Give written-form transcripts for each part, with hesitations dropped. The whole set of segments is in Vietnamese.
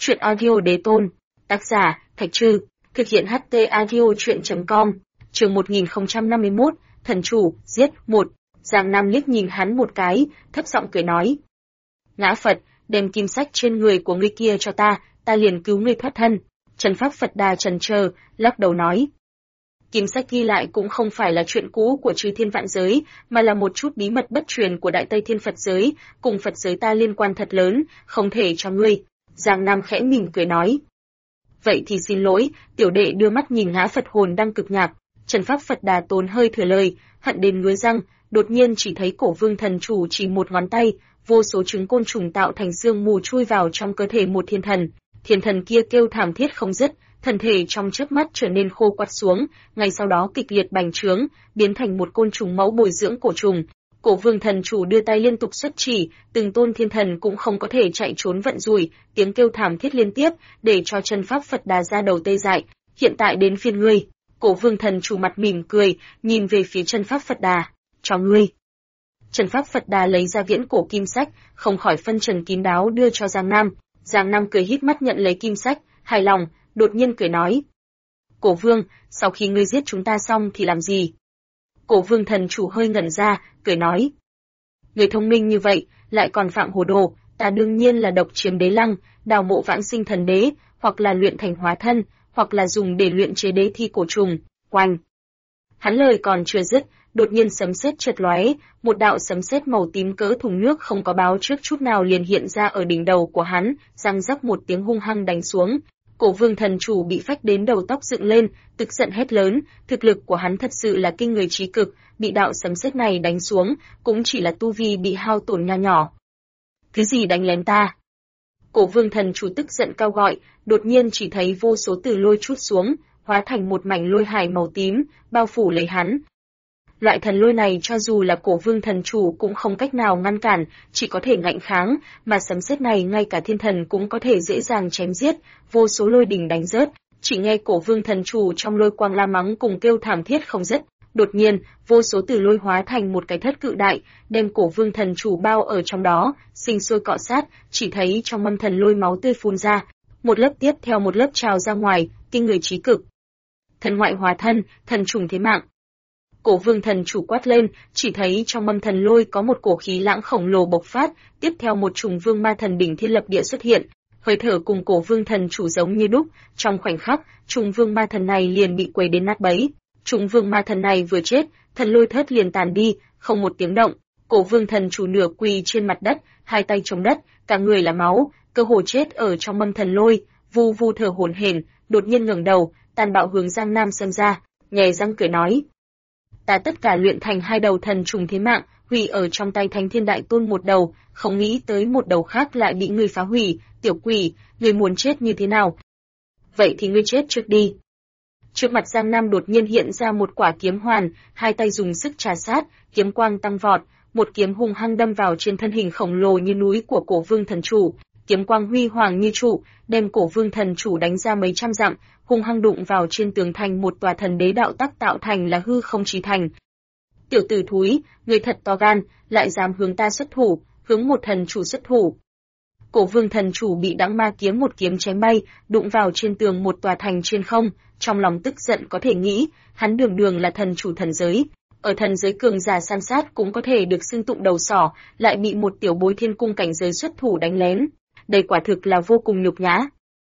Chuyện audio đế tôn. Tác giả, Thạch Trư. Thực hiện HT audio chuyện.com. Chương 1051, thần chủ, giết, 1. Giang Nam liếc nhìn hắn một cái, thấp giọng cười nói. Ngã Phật, đem kim sách trên người của ngươi kia cho ta liền cứu ngươi thoát thân. Trần Pháp Phật Đà chần chờ, lắc đầu nói. Kim sách ghi lại cũng không phải là chuyện cũ của chư thiên vạn giới, mà là một chút bí mật bất truyền của Đại Tây Thiên Phật giới, cùng Phật giới ta liên quan thật lớn, không thể cho ngươi. Giang Nam khẽ mỉm cười nói. Vậy thì xin lỗi, tiểu đệ đưa mắt nhìn Ngã Phật hồn đang cực nhạc. Trần Pháp Phật Đà tốn hơi thừa lời, hận đến ngứa răng, đột nhiên chỉ thấy Cổ Vương thần chủ chỉ một ngón tay, vô số trứng côn trùng tạo thành sương mù chui vào trong cơ thể một thiên thần. Thiên thần kia kêu thảm thiết không dứt, thân thể trong chớp mắt trở nên khô quắt xuống, ngay sau đó kịch liệt bành trướng, biến thành một côn trùng máu bồi dưỡng cổ trùng. Cổ Vương thần chủ đưa tay liên tục xuất chỉ, từng tôn thiên thần cũng không có thể chạy trốn vận rủi, tiếng kêu thảm thiết liên tiếp, để cho Trần Pháp Phật Đà ra đầu tê dại. Hiện tại đến phiên ngươi. Cổ Vương thần chủ mặt mỉm cười, nhìn về phía Trần Pháp Phật Đà. Cho ngươi. Trần Pháp Phật Đà lấy ra viễn cổ kim sách, không khỏi phân trần kín đáo đưa cho Giang Nam. Giang Nam cười híp mắt nhận lấy kim sách, hài lòng, đột nhiên cười nói. Cổ Vương, sau khi ngươi giết chúng ta xong thì làm gì? Cổ Vương thần chủ hơi ngẩn ra, cười nói. Người thông minh như vậy, lại còn phạm hồ đồ, ta đương nhiên là độc chiếm đế lăng, đào mộ vãng sinh thần đế, hoặc là luyện thành hóa thân, hoặc là dùng để luyện chế đế thi cổ trùng. Oanh! Hắn lời còn chưa dứt, đột nhiên sấm sét chợt lóe, một đạo sấm sét màu tím cỡ thùng nước không có báo trước chút nào liền hiện ra ở đỉnh đầu của hắn, răng rắc một tiếng hung hăng đánh xuống. Cổ Vương thần chủ bị phách đến đầu tóc dựng lên, tức giận hét lớn, thực lực của hắn thật sự là kinh người trí cực, bị đạo sấm sét này đánh xuống, cũng chỉ là tu vi bị hao tổn nho nhỏ. Thứ gì đánh lén ta? Cổ Vương thần chủ tức giận cao gọi, đột nhiên chỉ thấy vô số từ lôi trút xuống, hóa thành một mảnh lôi hải màu tím, bao phủ lấy hắn. Loại thần lôi này cho dù là Cổ Vương thần chủ cũng không cách nào ngăn cản, chỉ có thể ngạnh kháng, mà sấm sét này ngay cả thiên thần cũng có thể dễ dàng chém giết, vô số lôi đỉnh đánh rớt, chỉ nghe Cổ Vương thần chủ trong lôi quang la mắng cùng kêu thảm thiết không dứt. Đột nhiên, vô số từ lôi hóa thành một cái thất cự đại, đem Cổ Vương thần chủ bao ở trong đó, sinh sôi cọ sát, chỉ thấy trong mâm thần lôi máu tươi phun ra, một lớp tiếp theo một lớp trào ra ngoài, kinh người trí cực. Thần ngoại hóa thân, thần trùng thế mạng. Cổ Vương thần chủ quát lên, chỉ thấy trong mâm thần lôi có một cổ khí lãng khổng lồ bộc phát, tiếp theo một trùng vương ma thần đỉnh thiên lập địa xuất hiện, hơi thở cùng Cổ Vương thần chủ giống như đúc, trong khoảnh khắc, trùng vương ma thần này liền bị quấy đến nát bấy. Trùng vương ma thần này vừa chết, thần lôi thớt liền tàn đi, không một tiếng động. Cổ Vương thần chủ nửa quỳ trên mặt đất, hai tay chống đất, cả người là máu, cơ hồ chết ở trong mâm thần lôi, vu vu thở hổn hển, đột nhiên ngẩng đầu, tàn bạo hướng Giang Nam xem ra, nhè răng cười nói. Ta tất cả luyện thành 2 đầu thần trùng thế mạng, hủy ở trong tay Thánh Thiên Đại Tôn một đầu, không nghĩ tới một đầu khác lại bị ngươi phá hủy, tiểu quỷ, ngươi muốn chết như thế nào? Vậy thì ngươi chết trước đi. Trước mặt Giang Nam đột nhiên hiện ra một quả kiếm hoàn, hai tay dùng sức trà sát, kiếm quang tăng vọt, một kiếm hung hăng đâm vào trên thân hình khổng lồ như núi của Cổ Vương thần chủ, kiếm quang huy hoàng như trụ, đem Cổ Vương thần chủ đánh ra mấy trăm dặm, hung hăng đụng vào trên tường thành một tòa thần đế đạo tắc tạo thành là hư không chí thành. Tiểu tử thúi, người thật to gan, lại dám hướng ta xuất thủ, hướng một thần chủ xuất thủ. Cổ Vương thần chủ bị Đãng Ma kiếm một kiếm chém bay, đụng vào trên tường một tòa thành trên không, trong lòng tức giận có thể nghĩ, hắn đường đường là thần chủ thần giới, ở thần giới cường giả san sát cũng có thể được xưng tụng đầu sỏ, lại bị một tiểu bối thiên cung cảnh giới xuất thủ đánh lén, đây quả thực là vô cùng nhục nhã.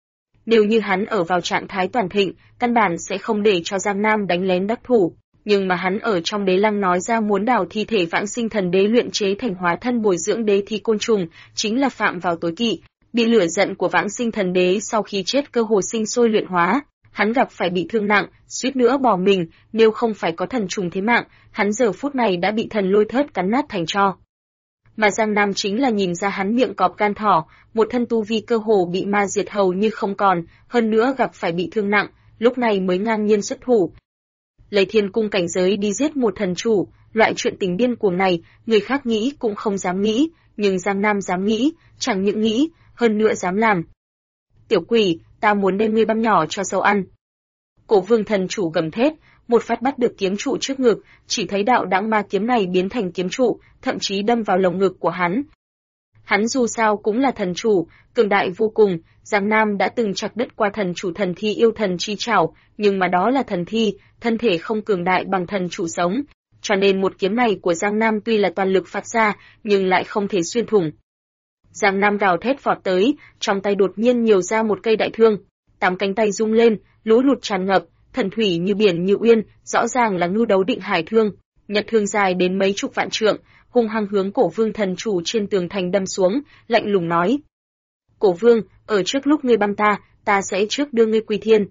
Nếu như hắn ở vào trạng thái toàn thịnh, căn bản sẽ không để cho Giang Nam đánh lén đắc thủ, nhưng mà hắn ở trong đế lăng nói ra muốn đào thi thể vãng sinh thần đế luyện chế thành hóa thân bồi dưỡng đế thi côn trùng, chính là phạm vào tối kỵ, bị lửa giận của vãng sinh thần đế sau khi chết cơ hồ sinh sôi luyện hóa, hắn gặp phải bị thương nặng, suýt nữa bỏ mình, nếu không phải có thần trùng thế mạng, hắn giờ phút này đã bị thần lôi thớt cắn nát thành tro. Mà Giang Nam chính là nhìn ra hắn miệng cọp gan thỏ, một thân tu vi cơ hồ bị ma diệt hầu như không còn, hơn nữa gặp phải bị thương nặng, lúc này mới ngang nhiên xuất thủ. Lấy thiên cung cảnh giới đi giết một thần chủ, loại chuyện tình điên cuồng này, người khác nghĩ cũng không dám nghĩ, nhưng Giang Nam dám nghĩ, chẳng những nghĩ, hơn nữa dám làm. Tiểu quỷ, ta muốn đem ngươi băm nhỏ cho sâu ăn. Cổ Vương thần chủ gầm thét, một phát bắt được kiếm trụ trước ngực, chỉ thấy đạo Đãng Ma kiếm này biến thành kiếm trụ, thậm chí đâm vào lồng ngực của hắn. Hắn dù sao cũng là thần chủ, cường đại vô cùng, Giang Nam đã từng chặt đứt qua thần chủ thần thi yêu thần chi trảo, nhưng mà đó là thần thi, thân thể không cường đại bằng thần chủ sống. Cho nên một kiếm này của Giang Nam tuy là toàn lực phát ra, nhưng lại không thể xuyên thủng. Giang Nam gào thét vọt tới, trong tay đột nhiên nhiều ra một cây đại thương, 8 cánh tay rung lên, lũ lụt tràn ngập, thần thủy như biển như uyên, rõ ràng là ngưu đấu định hải thương. Nhật thương dài đến mấy chục vạn trượng, hung hăng hướng Cổ Vương thần chủ trên tường thành đâm xuống, lạnh lùng nói: Cổ Vương, ở trước lúc ngươi băm ta sẽ trước đưa ngươi quy thiên.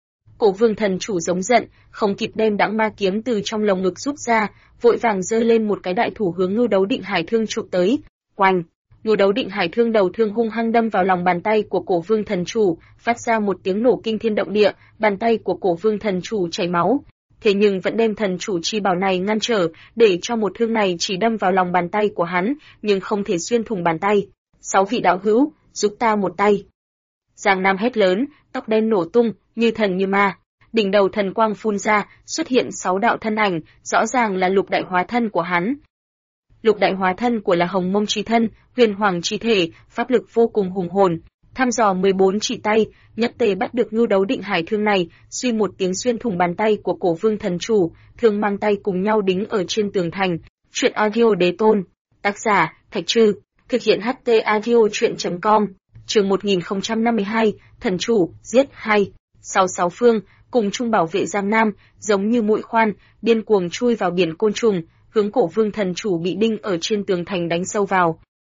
Cổ Vương thần chủ giống giận, không kịp đem đãng ma kiếm từ trong lồng ngực rút ra, vội vàng giơ lên một cái đại thủ hướng ngưu đấu định hải thương chụp tới. Oanh! Ngưu đấu định hải thương đầu thương hung hăng đâm vào lòng bàn tay của Cổ Vương thần chủ, phát ra một tiếng nổ kinh thiên động địa, bàn tay của Cổ Vương thần chủ chảy máu. Thế nhưng vẫn đem thần chủ chi bảo này ngăn trở, để cho một thương này chỉ đâm vào lòng bàn tay của hắn, nhưng không thể xuyên thủng bàn tay. 6 vị đạo hữu, giúp ta một tay. Giang Nam hét lớn, tóc đen nổ tung, như thần như ma. Đỉnh đầu thần quang phun ra, xuất hiện 6 đạo thân ảnh, rõ ràng là lục đại hóa thân của hắn. Lục đại hóa thân của là Hồng Mông chi thân, Huyền Hoàng chi thể, pháp lực vô cùng hùng hồn. Thăm dò 14 chỉ tay, nhất tề bắt được ngưu đấu định hải thương này, suy một tiếng xuyên thủng bàn tay của Cổ Vương thần chủ, thương mang tay cùng nhau đính ở trên tường thành. Truyện audio đế tôn. Tác giả, Thạch Trư. Thực hiện HT audio truyện.com. Chương 1052, thần chủ, giết 2. 66 phương, cùng chung bảo vệ Giang Nam, giống như mũi khoan, điên cuồng chui vào biển côn trùng, hướng Cổ Vương thần chủ bị đinh ở trên tường thành đánh sâu vào.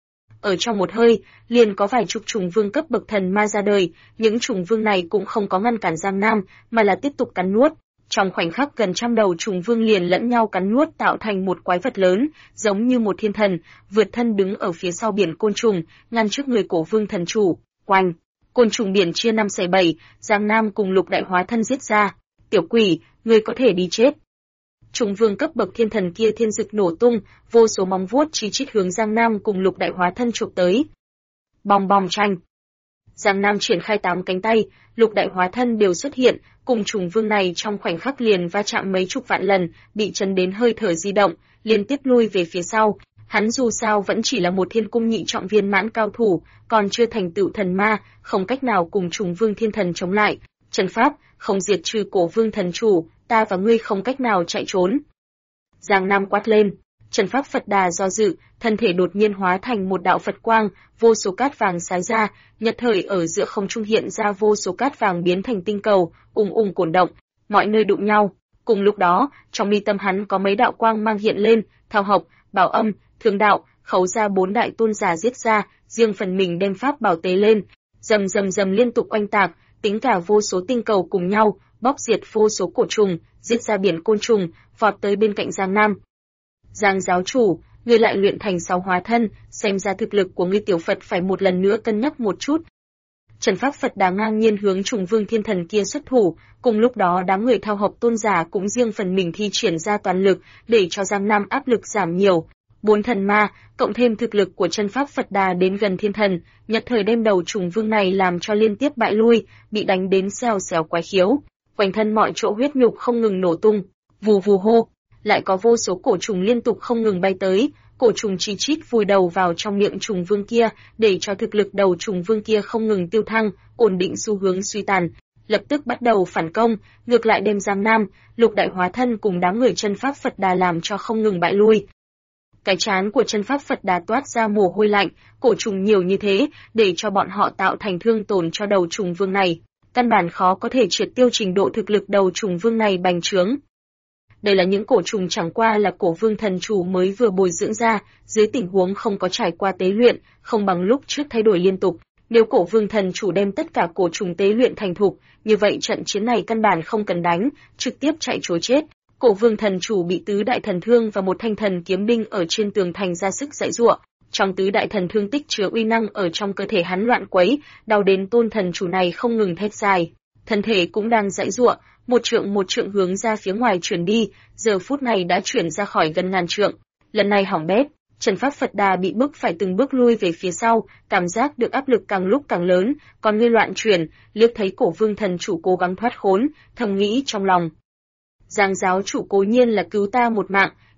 Ở trong một hơi, liền có vài chục trùng vương cấp bậc thần ma ra đời, những trùng vương này cũng không có ngăn cản Giang Nam, mà là tiếp tục cắn nuốt. Trong khoảnh khắc gần trăm đầu trùng vương liền lẫn nhau cắn nuốt tạo thành một quái vật lớn, giống như một thiên thần, vượt thân đứng ở phía sau biển côn trùng, ngăn trước người Cổ Vương thần chủ. Oanh! Côn trùng biển chia 5 xẻ 7, Giang Nam cùng lục đại hóa thân giết ra. Tiểu quỷ, ngươi có thể đi chết. Trùng vương cấp bậc thiên thần kia thiên dực nổ tung, vô số móng vuốt chi chít hướng Giang Nam cùng lục đại hóa thân chụp tới. Bong bong tranh. Giang Nam triển khai 8 cánh tay, lục đại hóa thân đều xuất hiện, cùng trùng vương này trong khoảnh khắc liền va chạm mấy chục vạn lần, bị chấn đến hơi thở di động, liên tiếp lui về phía sau. Hắn dù sao vẫn chỉ là một thiên cung nhị trọng viên mãn cao thủ, còn chưa thành tựu thần ma, không cách nào cùng trùng vương thiên thần chống lại. Trần pháp, không diệt trừ Cổ Vương thần chủ, ta và ngươi không cách nào chạy trốn. Giang Nam quát lên, Trần pháp Phật Đà do dự, thân thể đột nhiên hóa thành một đạo Phật quang, vô số cát vàng xái ra, nhất thời ở giữa không trung hiện ra vô số cát vàng biến thành tinh cầu, ùng cuồn động, mọi nơi đụng nhau. Cùng lúc đó, trong mi tâm hắn có mấy đạo quang mang hiện lên, Thao Học, Bảo Âm, Thương Đạo, khấu ra 4 đại tôn giả giết ra, riêng phần mình đem pháp bảo tế lên, rầm rầm rầm liên tục oanh tạc, tính cả vô số tinh cầu cùng nhau, bóc diệt vô số cổ trùng, giết ra biển côn trùng, vọt tới bên cạnh Giang Nam. Giang giáo chủ, ngươi lại luyện thành 6 hóa thân, xem ra thực lực của ngươi tiểu Phật phải một lần nữa cân nhắc một chút. Trần pháp Phật Đà ngang nhiên hướng trùng vương thiên thần kia xuất thủ, cùng lúc đó đám người Thao Học tôn giả cũng riêng phần mình thi triển ra toàn lực, để cho Giang Nam áp lực giảm nhiều. 4 thần ma, cộng thêm thực lực của chân pháp Phật Đà đến gần thiên thần, nhất thời đem đầu trùng vương này làm cho liên tiếp bại lui, bị đánh đến xèo xèo quái khiếu. Quanh thân mọi chỗ huyết nhục không ngừng nổ tung, vù vù hô, lại có vô số cổ trùng liên tục không ngừng bay tới, cổ trùng chi chít vùi đầu vào trong miệng trùng vương kia, để cho thực lực đầu trùng vương kia không ngừng tiêu thăng, ổn định xu hướng suy tàn. Lập tức bắt đầu phản công, ngược lại đem Giang Nam, lục đại hóa thân cùng đám người chân pháp Phật Đà làm cho không ngừng bại lui. Cái trán của chân pháp Phật Đà toát ra mồ hôi lạnh, cổ trùng nhiều như thế, để cho bọn họ tạo thành thương tổn cho đầu trùng vương này. Căn bản khó có thể triệt tiêu trình độ thực lực đầu trùng vương này bành trướng. Đây là những cổ trùng chẳng qua là Cổ Vương thần chủ mới vừa bồi dưỡng ra, dưới tình huống không có trải qua tế luyện, không bằng lúc trước thay đổi liên tục. Nếu Cổ Vương thần chủ đem tất cả cổ trùng tế luyện thành thục, như vậy trận chiến này căn bản không cần đánh, trực tiếp chạy trối chết. Cổ Vương thần chủ bị tứ đại thần thương và một thanh thần kiếm binh ở trên tường thành ra sức giãy giụa. Trong tứ đại thần thương tích chứa uy năng ở trong cơ thể hắn loạn quấy, đau đến tôn thần chủ này không ngừng thét dài. Thân thể cũng đang giãy giụa, một trượng hướng ra phía ngoài chuyển đi, giờ phút này đã chuyển ra khỏi gần ngàn trượng. Lần này hỏng bét, Trần pháp Phật Đà bị bức phải từng bước lui về phía sau, cảm giác được áp lực càng lúc càng lớn, còn ngươi loạn chuyển, liếc thấy Cổ Vương thần chủ cố gắng thoát khốn, thầm nghĩ trong lòng. Giang giáo chủ cố nhiên là cứu ta một mạng,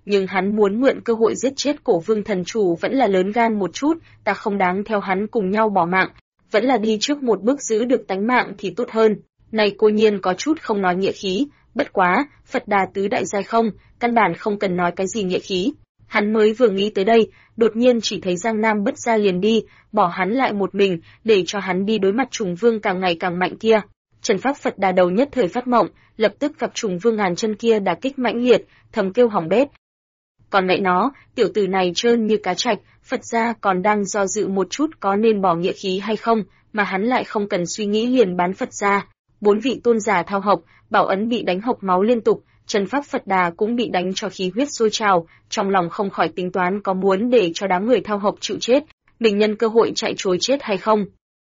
nhưng hắn muốn mượn cơ hội giết chết Cổ Vương thần chủ vẫn là lớn gan một chút, ta không đáng theo hắn cùng nhau bỏ mạng, vẫn là đi trước một bước giữ được tánh mạng thì tốt hơn. Này cô nhiên có chút không nói nghĩa khí, bất quá, Phật Đà tứ đại giai không, căn bản không cần nói cái gì nghĩa khí. Hắn mới vừa nghĩ tới đây, đột nhiên chỉ thấy Giang Nam Bất Gia liền đi, bỏ hắn lại một mình, để cho hắn đi đối mặt trùng vương càng ngày càng mạnh kia. Trần pháp Phật Đà đầu nhất thời phát mộng, lập tức gặp trùng vương ngàn chân kia đả kích mãnh liệt, thầm kêu hỏng bét. Còn mẹ nó, tiểu tử này trơn như cá trạch, Phật gia còn đang do dự một chút có nên bỏ nghĩa khí hay không, mà hắn lại không cần suy nghĩ liền bán Phật gia. 4 vị tôn giả thao hộc, Bảo Ấn bị đánh hộc máu liên tục, Trần pháp Phật Đà cũng bị đánh cho khí huyết sôi trào, trong lòng không khỏi tính toán có muốn để cho đám người thao hộc chịu chết, mình nhân cơ hội chạy trối chết hay không.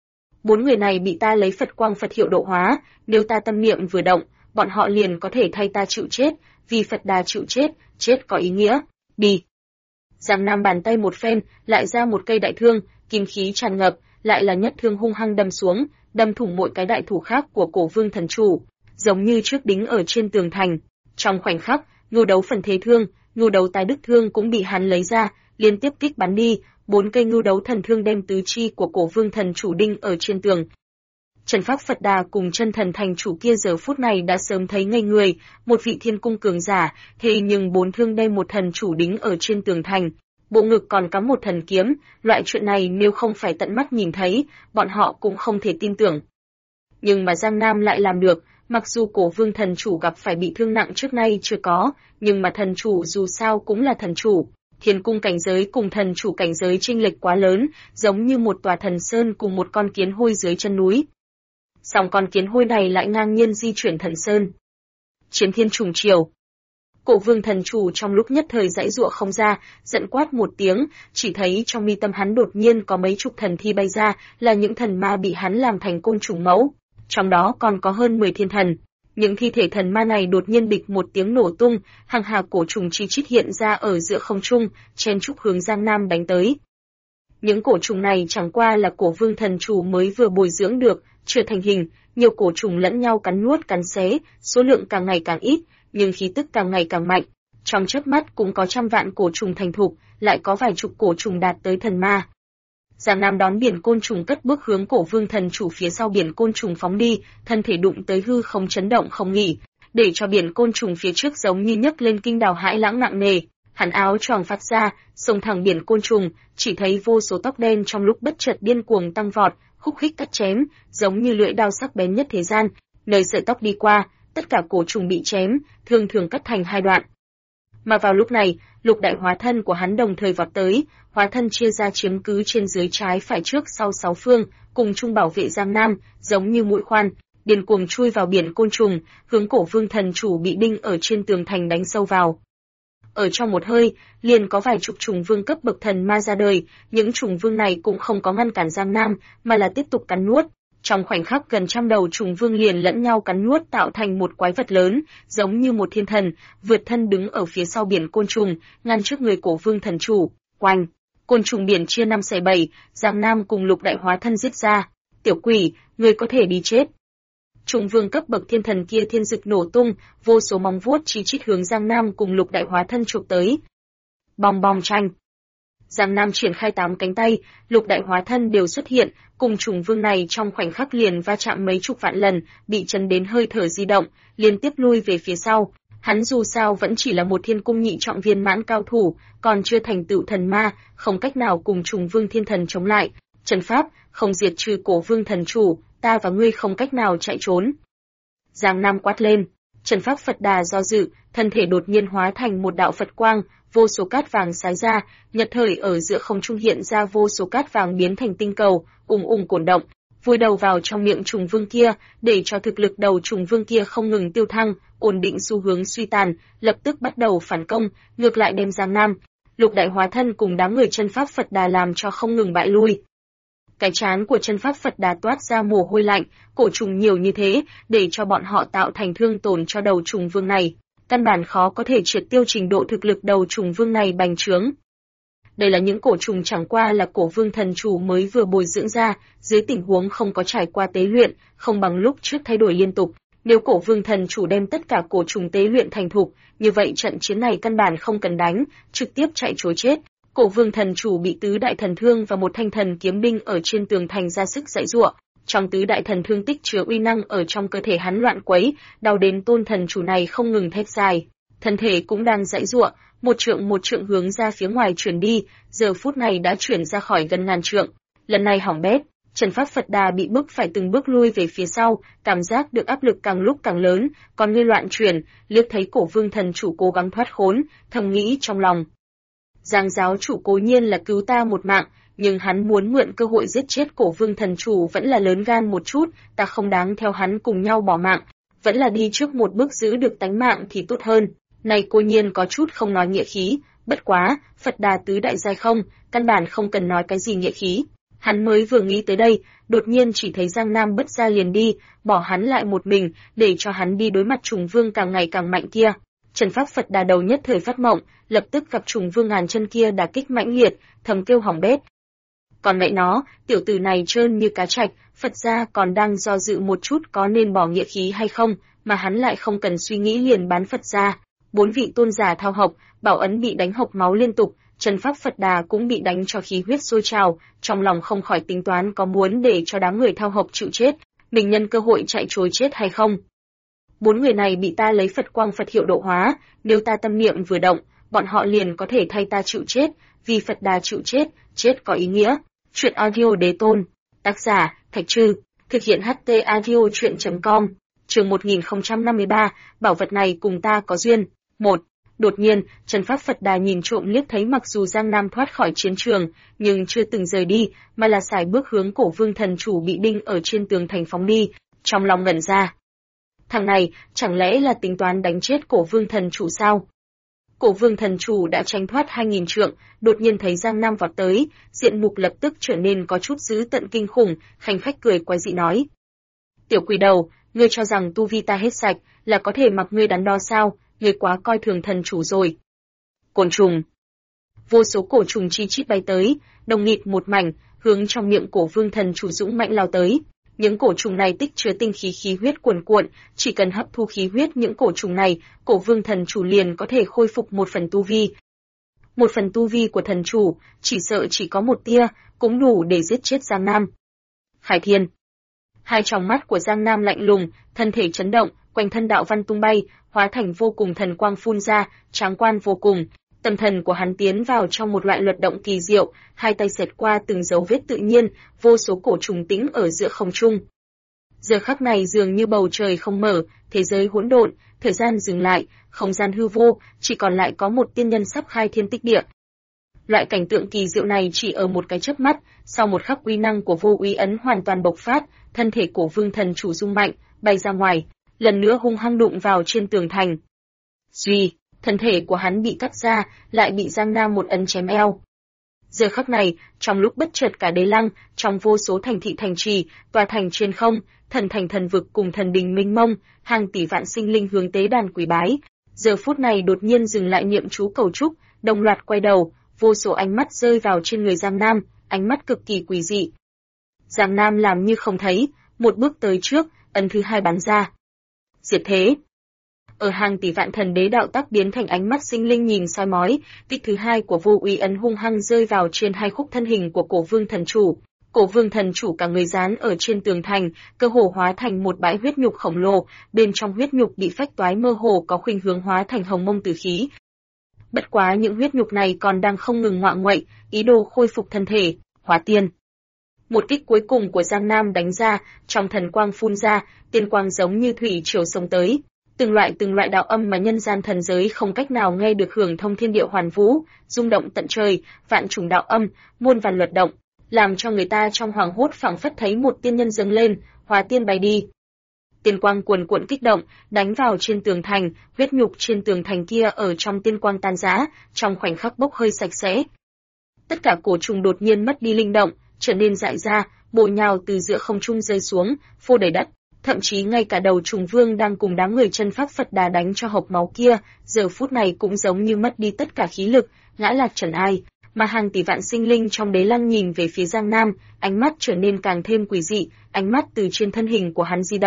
4 người này bị ta lấy Phật quang Phật hiệu độ hóa, nếu ta tâm niệm vừa động, bọn họ liền có thể thay ta chịu chết, vì Phật Đà chịu chết, chết có ý nghĩa. Đi. Giang Nam bàn tay một phen, lại ra một cây đại thương, kim khí tràn ngập, lại là nhất thương hung hăng đâm xuống, đâm thủng mỗi cái đại thủ khác của Cổ Vương thần chủ, giống như trước đính ở trên tường thành. Trong khoảnh khắc, ngưu đấu phần thế thương, ngưu đấu tái đức thương cũng bị hắn lấy ra, liên tiếp kích bắn đi, 4 cây ngưu đấu thần thương đem tứ chi của Cổ Vương thần chủ đinh ở trên tường. Trần pháp Phật Đà cùng chân thần thành chủ kia giờ phút này đã sớm thấy ngây người, một vị thiên cung cường giả, thế nhưng 4 thương đem một thần chủ đính ở trên tường thành, bộ ngực còn cắm một thần kiếm, loại chuyện này nếu không phải tận mắt nhìn thấy, bọn họ cũng không thể tin tưởng. Nhưng mà Giang Nam lại làm được, mặc dù Cổ Vương thần chủ gặp phải bị thương nặng trước nay chưa có, nhưng mà thần chủ dù sao cũng là thần chủ. Thiên cung cảnh giới cùng thần chủ cảnh giới chênh lệch quá lớn, giống như một tòa thần sơn cùng một con kiến hôi dưới chân núi. Song con kiến hôi này lại ngang nhiên di chuyển thần sơn. Chiến thiên trùng triều. Cổ Vương thần chủ trong lúc nhất thời giãy giụa không ra, giận quát một tiếng, chỉ thấy trong mi tâm hắn đột nhiên có mấy chục thần thi bay ra, là những thần ma bị hắn làm thành côn trùng mẫu, trong đó còn có hơn 10 thiên thần. Những thi thể thần ma này đột nhiên bịch một tiếng nổ tung, hàng hà cổ trùng chi chít hiện ra ở giữa không trung, chen chúc hướng Giang Nam đánh tới. Những cổ trùng này chẳng qua là Cổ Vương thần chủ mới vừa bồi dưỡng được, chưa thành hình, nhiều cổ trùng lẫn nhau cắn nuốt cắn xé, số lượng càng ngày càng ít, nhưng khí tức càng ngày càng mạnh. Trong chớp mắt cũng có trăm vạn cổ trùng thành thục, lại có vài chục cổ trùng đạt tới thần ma. Giang Nam đón biển côn trùng cất bước hướng Cổ Vương thần chủ phía sau biển côn trùng phóng đi, thân thể đụng tới hư không chấn động không nghỉ, để cho biển côn trùng phía trước giống như nhấc lên kinh đào hãi lãng nặng nề. Hắn áo choàng phát ra, xông thẳng biển côn trùng, chỉ thấy vô số tóc đen trong lúc bất chợt điên cuồng tăng vọt, khúc khích cắt chém, giống như lưỡi đao sắc bén nhất thế gian, nơi sợi tóc đi qua, tất cả cổ trùng bị chém, thường thường cắt thành 2 đoạn. Mà vào lúc này, lục đại hóa thân của hắn đồng thời vọt tới, hóa thân chia ra chiếm cứ trên dưới trái phải trước sau 6 phương, cùng chung bảo vệ Giang Nam, giống như mũi khoan, điên cuồng chui vào biển côn trùng, hướng Cổ Vương thần chủ bị đinh ở trên tường thành đánh sâu vào. Ở trong một hơi, liền có vài chục trùng vương cấp bậc thần ma ra đời, những trùng vương này cũng không có ngăn cản Giang Nam, mà là tiếp tục cắn nuốt. Trong khoảnh khắc gần trăm đầu trùng vương liền lẫn nhau cắn nuốt tạo thành một quái vật lớn, giống như một thiên thần, vượt thân đứng ở phía sau biển côn trùng, ngăn trước người Cổ Vương thần chủ. Oanh! Côn trùng biển chia 5 xẻ 7, Giang Nam cùng lục đại hóa thân giết ra. Tiểu quỷ, ngươi có thể đi chết. Trùng vương cấp bậc thiên thần kia thiên dực nổ tung, vô số móng vuốt chi chít hướng Giang Nam cùng lục đại hóa thân chụp tới. Bong bong tranh. Giang Nam triển khai 8 cánh tay, lục đại hóa thân đều xuất hiện, cùng trùng vương này trong khoảnh khắc liền va chạm mấy chục vạn lần, bị chấn đến hơi thở di động, liên tiếp lui về phía sau. Hắn dù sao vẫn chỉ là một thiên cung nhị trọng viên mãn cao thủ, còn chưa thành tựu thần ma, không cách nào cùng trùng vương thiên thần chống lại. Trần pháp, không diệt trừ Cổ Vương thần chủ, ta và ngươi không cách nào chạy trốn. Giang Nam quát lên, Trần pháp Phật Đà do dự, thân thể đột nhiên hóa thành một đạo Phật quang, vô số cát vàng xái ra, nhật thời ở giữa không trung hiện ra vô số cát vàng biến thành tinh cầu, ùng ùng cuộn động, vùi đầu vào trong miệng trùng vương kia, để cho thực lực đầu trùng vương kia không ngừng tiêu thăng, ổn định xu hướng suy tàn, lập tức bắt đầu phản công, ngược lại đem Giang Nam, lục đại hóa thân cùng đám người chân pháp Phật Đà làm cho không ngừng bại lui. Cái trán của chân pháp Phật Đà toát ra mồ hôi lạnh, cổ trùng nhiều như thế, để cho bọn họ tạo thành thương tổn cho đầu trùng vương này, căn bản khó có thể triệt tiêu trình độ thực lực đầu trùng vương này bành trướng. Đây là những cổ trùng chẳng qua là Cổ Vương thần chủ mới vừa bồi dưỡng ra, dưới tình huống không có trải qua tế luyện, không bằng lúc trước thay đổi liên tục, Nếu Cổ Vương thần chủ đem tất cả cổ trùng tế luyện thành thục, như vậy trận chiến này căn bản không cần đánh, trực tiếp chạy trối chết. Cổ Vương thần chủ bị tứ đại thần thương và một thanh thần kiếm binh ở trên tường thành ra sức giãy giụa. Trong tứ đại thần thương tích chứa uy năng ở trong cơ thể hắn loạn quấy, đau đến tôn thần chủ này không ngừng thét dài. Thân thể cũng đang giãy giụa, một trượng hướng ra phía ngoài chuyển đi, giờ phút này đã chuyển ra khỏi gần ngàn trượng. Lần này hỏng bét, Trần Pháp Phật Đà bị bức phải từng bước lui về phía sau, cảm giác được áp lực càng lúc càng lớn, còn ngươi loạn chuyển, liếc thấy Cổ Vương thần chủ cố gắng thoát khốn, thầm nghĩ trong lòng. Giang giáo chủ cố nhiên là cứu ta một mạng, nhưng hắn muốn mượn cơ hội giết chết Cổ Vương thần chủ vẫn là lớn gan một chút, ta không đáng theo hắn cùng nhau bỏ mạng, vẫn là đi trước một bước giữ được tánh mạng thì tốt hơn. Này cố nhiên có chút không nói nghĩa khí, bất quá, Phật Đà tứ đại giai không, căn bản không cần nói cái gì nghĩa khí. Hắn mới vừa nghĩ tới đây, đột nhiên chỉ thấy Giang Nam bất ra liền đi, bỏ hắn lại một mình, để cho hắn đi đối mặt trùng vương càng ngày càng mạnh kia. Trần Pháp Phật Đà đầu nhất thời phát mộng, lập tức gặp trùng vương ngàn chân kia đả kích mãnh liệt, thầm kêu hỏng bét. Còn mẹ nó, tiểu tử này trơn như cá trạch, Phật gia còn đang do dự một chút có nên bỏ nghĩa khí hay không, mà hắn lại không cần suy nghĩ liền bán Phật gia. 4 vị tôn giả thao hộc, Bảo Ấn bị đánh hộc máu liên tục, Trần Pháp Phật Đà cũng bị đánh cho khí huyết sôi trào, trong lòng không khỏi tính toán có muốn để cho đám người thao hộc chịu chết, mình nhân cơ hội chạy trối chết hay không. 4 người này bị ta lấy Phật quang Phật hiệu độ hóa, nếu ta tâm niệm vừa động, bọn họ liền có thể thay ta chịu chết, vì Phật Đà chịu chết, chết có ý nghĩa. Truyện audio đế tôn, tác giả, Thạch Trư, thực hiện HT audio truyện.com, chương 1053, bảo vật này cùng ta có duyên. 1. Đột nhiên, Trần Pháp Phật Đà nhìn trộm liếc thấy mặc dù Giang Nam thoát khỏi chiến trường, nhưng chưa từng rời đi, mà là sải bước hướng Cổ Vương thần chủ bị đinh ở trên tường thành phóng đi, trong lòng ngẩn ra. Thằng này, chẳng lẽ là tính toán đánh chết Cổ Vương thần chủ sao? Cổ Vương thần chủ đã tránh thoát 2000 trượng, đột nhiên thấy Giang Nam vọt tới, diện mục lập tức trở nên có chút dữ tợn kinh khủng, khanh khách cười quái dị nói: "Tiểu quỷ đầu, ngươi cho rằng tu vi ta hết sạch là có thể mặc ngươi đắn đo sao? Ngươi quá coi thường thần chủ rồi." Côn trùng. Vô số cổ trùng chi chít bay tới, đồng nghịt một mảnh, hướng trong miệng Cổ Vương thần chủ dũng mãnh lao tới. Những cổ trùng này tích chứa tinh khí khí huyết cuồn cuộn, chỉ cần hấp thu khí huyết những cổ trùng này, Cổ Vương thần chủ liền có thể khôi phục 1 phần tu vi. 1 phần tu vi của thần chủ, chỉ sợ chỉ có 1 tia, cũng đủ để giết chết Giang Nam. Khải Thiên. Hai tròng mắt của Giang Nam lạnh lùng, thân thể chấn động, quanh thân đạo văn tung bay, hóa thành vô cùng thần quang phun ra, tráng quan vô cùng. Tâm thần của hắn tiến vào trong một loại luật động kỳ diệu, hai tay xẹt qua từng dấu vết tự nhiên, vô số cổ trùng tĩnh ở giữa không trung. Giờ khắc này dường như bầu trời không mở, thế giới hỗn độn, thời gian dừng lại, không gian hư vô, chỉ còn lại có một tiên nhân sắp khai thiên tích địa. Loại cảnh tượng kỳ diệu này chỉ ở một cái chớp mắt, sau một khắc uy năng của vô úy ấn hoàn toàn bộc phát, thân thể Cổ Vương thần chủ rung mạnh, bay ra ngoài, lần nữa hung hăng đụng vào trên tường thành. Duy, thân thể của hắn bị cắt ra, lại bị Giang Nam một ấn chém eo. Giờ khắc này, trong lúc bất chợt cả đế lăng, trong vô số thành thị thành trì, tòa thành trên không, thần thành thần vực cùng thần đình minh mông, hàng tỷ vạn sinh linh hướng tế đàn quỳ bái. Giờ phút này đột nhiên dừng lại niệm chú cầu chúc, đồng loạt quay đầu, vô số ánh mắt rơi vào trên người Giang Nam, ánh mắt cực kỳ quỷ dị. Giang Nam làm như không thấy, một bước tới trước, ấn thứ 2 bắn ra. Diệt thế. Ở hàng tỷ vạn thần đế đạo tắc biến thành ánh mắt sinh linh nhìn soi mói, kích thứ 2 của vô úy ấn hung hăng rơi vào trên hai khúc thân hình của Cổ Vương thần chủ. Cổ Vương thần chủ cả người dán ở trên tường thành, cơ hồ hóa thành một bãi huyết nhục khổng lồ, bên trong huyết nhục bị phách toái mơ hồ có khuynh hướng hóa thành hồng mông tử khí. Bất quá những huyết nhục này còn đang không ngừng ngoạ nguậy, ý đồ khôi phục thân thể, hóa tiên. Một kích cuối cùng của Giang Nam đánh ra, trong thần quang phun ra, tiên quang giống như thủy triều sông tới. Từng loại đạo âm mà nhân gian thần giới không cách nào nghe được hưởng thông thiên địa hoàn vũ, rung động tận trời, vạn chủng đạo âm, muôn vàn luật động, làm cho người ta trong hoàng hốt phảng phất thấy một tiên nhân dâng lên, hóa tiên bay đi. Tiên quang cuồn cuộn kích động, đánh vào trên tường thành, huyết nhục trên tường thành kia ở trong tiên quang tan rã, trong khoảnh khắc bốc hơi sạch sẽ. Tất cả cổ trùng đột nhiên mất đi linh động, trở nên dại ra, bổ nhào từ giữa không trung rơi xuống, phô đầy đất. Thậm chí ngay cả đầu trùng vương đang cùng đám người chân Pháp Phật Đà đánh cho hộc máu kia, giờ phút này cũng giống như mất đi tất cả khí lực, ngã lạc trần ai. Mà hàng tỷ vạn sinh linh trong đế lăng nhìn về phía Giang Nam, ánh mắt trở nên càng thêm quỷ dị, ánh mắt từ trên thân hình của hắn di động,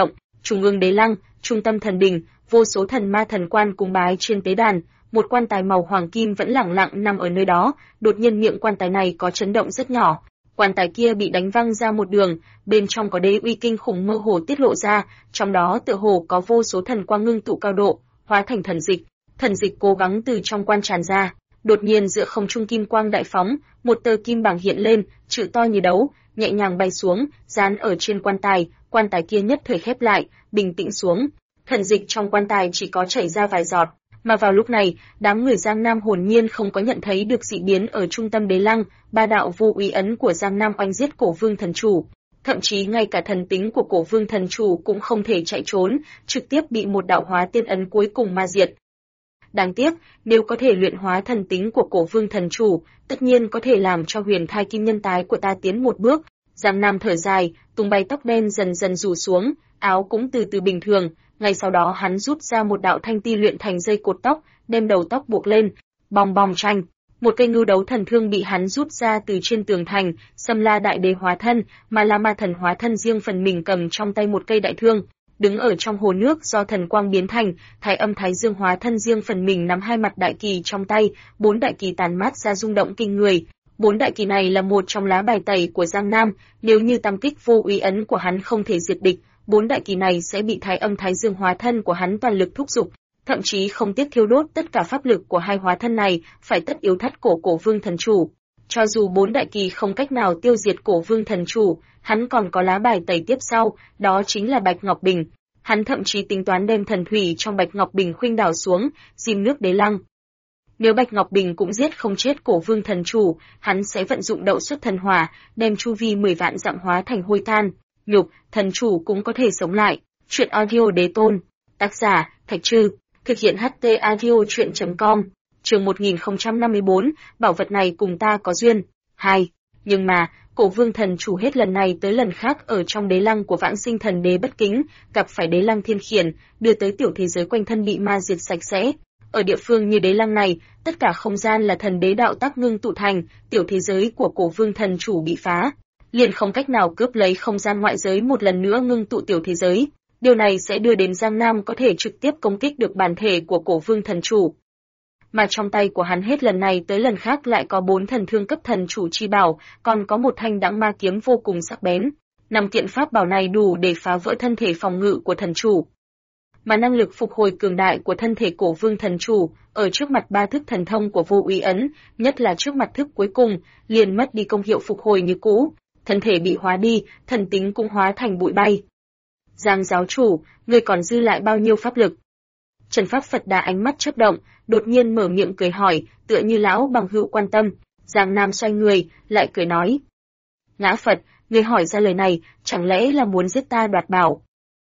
Trung ương đế lăng, trung tâm thần đình, vô số thần ma thần quan cúng bái trên tế đàn, một quan tài màu hoàng kim vẫn lẳng lặng nằm ở nơi đó, đột nhiên miệng quan tài này có chấn động rất nhỏ. Quan tài kia bị đánh văng ra một đường, bên trong có đế uy kinh khủng mơ hồ tiết lộ ra, trong đó tựa hồ có vô số thần quang ngưng tụ cao độ, hóa thành thần dịch. Thần dịch cố gắng từ trong quan tràn ra. Đột nhiên giữa không trung kim quang đại phóng, một tờ kim bảng hiện lên, chữ to như đấu, nhẹ nhàng bay xuống, dán ở trên quan tài kia nhất thời khép lại, bình tĩnh xuống. Thần dịch trong quan tài chỉ có chảy ra vài giọt, mà vào lúc này, đám người Giang Nam hồn nhiên không có nhận thấy được dị biến ở trung tâm đế lăng, ba đạo vô úy ấn của Giang Nam oanh giết Cổ Vương thần chủ. Thậm chí ngay cả thần tính của Cổ Vương thần chủ cũng không thể chạy trốn, trực tiếp bị một đạo hóa tiên ấn cuối cùng ma diệt. Đáng tiếc, nếu có thể luyện hóa thần tính của Cổ Vương thần chủ, tất nhiên có thể làm cho huyền thai kim nhân tái của ta tiến một bước. Giang Nam thở dài, tung bay tóc đen dần dần rủ xuống, áo cũng từ từ bình thường. Ngay sau đó hắn rút ra một đạo thanh ti luyện thành dây cột tóc, đem đầu tóc buộc lên, bong bong tranh. Một cây ngưu đấu thần thương bị hắn rút ra từ trên tường thành, Xâm La đại đế hóa thân, mà La Ma thần hóa thân riêng phần mình cầm trong tay một cây đại thương. Đứng ở trong hồ nước do thần quang biến thành, Thái Âm Thái Dương hóa thân riêng phần mình nắm hai mặt đại kỳ trong tay, 4 đại kỳ tàn mát ra rung động kinh người. 4 đại kỳ này là một trong lá bài tẩy của Giang Nam, nếu như tam kích vô úy ấn của hắn không thể diệt địch, 4 đại kỳ này sẽ bị Thái Âm Thái Dương hóa thân của hắn toàn lực thúc giục, thậm chí không tiếc thiêu đốt tất cả pháp lực của hai hóa thân này, phải tất yếu thắt Cổ Vương thần chủ. Cho dù 4 đại kỳ không cách nào tiêu diệt Cổ Vương thần chủ, hắn còn có lá bài tẩy tiếp sau, đó chính là Bạch Ngọc Bình. Hắn thậm chí tính toán đem thần thủy trong Bạch Ngọc Bình khuynh đảo xuống, dìm nước đế lăng. Nếu Bạch Ngọc Bình cũng giết không chết Cổ Vương thần chủ, hắn sẽ vận dụng đậu xuất thần hỏa, đem chu vi 10 vạn dặm hóa thành hôi than, nhục, thần chủ cũng có thể sống lại. Chuyện audio đế tôn. Tác giả, Thạch Trư. Thực hiện HT audio chuyện.com. Chương 1054, bảo vật này cùng ta có duyên. 2. Nhưng mà, Cổ Vương thần chủ hết lần này tới lần khác ở trong đế lăng của Vãng Sinh thần đế bất kính, gặp phải đế lăng thiên khiển, đưa tới tiểu thế giới quanh thân bị ma diệt sạch sẽ. Ở địa phương như đế lăng này, tất cả không gian là thần đế đạo tác ngưng tụ thành, tiểu thế giới của Cổ Vương thần chủ bị phá, liền không cách nào cướp lấy không gian ngoại giới một lần nữa ngưng tụ tiểu thế giới. Điều này sẽ đưa đến Giang Nam có thể trực tiếp công kích được bản thể của Cổ Vương thần chủ. Mà trong tay của hắn hết lần này tới lần khác lại có 4 thần thương cấp thần chủ chi bảo, còn có một thanh đãng ma kiếm vô cùng sắc bén. 5 kiện pháp bảo này đủ để phá vỡ thân thể phòng ngự của thần chủ. Mà năng lực phục hồi cường đại của thân thể Cổ Vương thần chủ, ở trước mặt 3 thức thần thông của vô úy ấn, nhất là trước mặt thức cuối cùng, liền mất đi công hiệu phục hồi như cũ. Thân thể bị hóa đi, thần tính cũng hóa thành bụi bay. Giang giáo chủ, người còn dư lại bao nhiêu pháp lực? Trần Pháp Phật Đà ánh mắt chớp động, đột nhiên mở miệng cười hỏi, tựa như lão bằng hữu quan tâm. Giang Nam xoay người, lại cười nói: Ngã Phật, người hỏi ra lời này, chẳng lẽ là muốn giết ta đoạt bảo?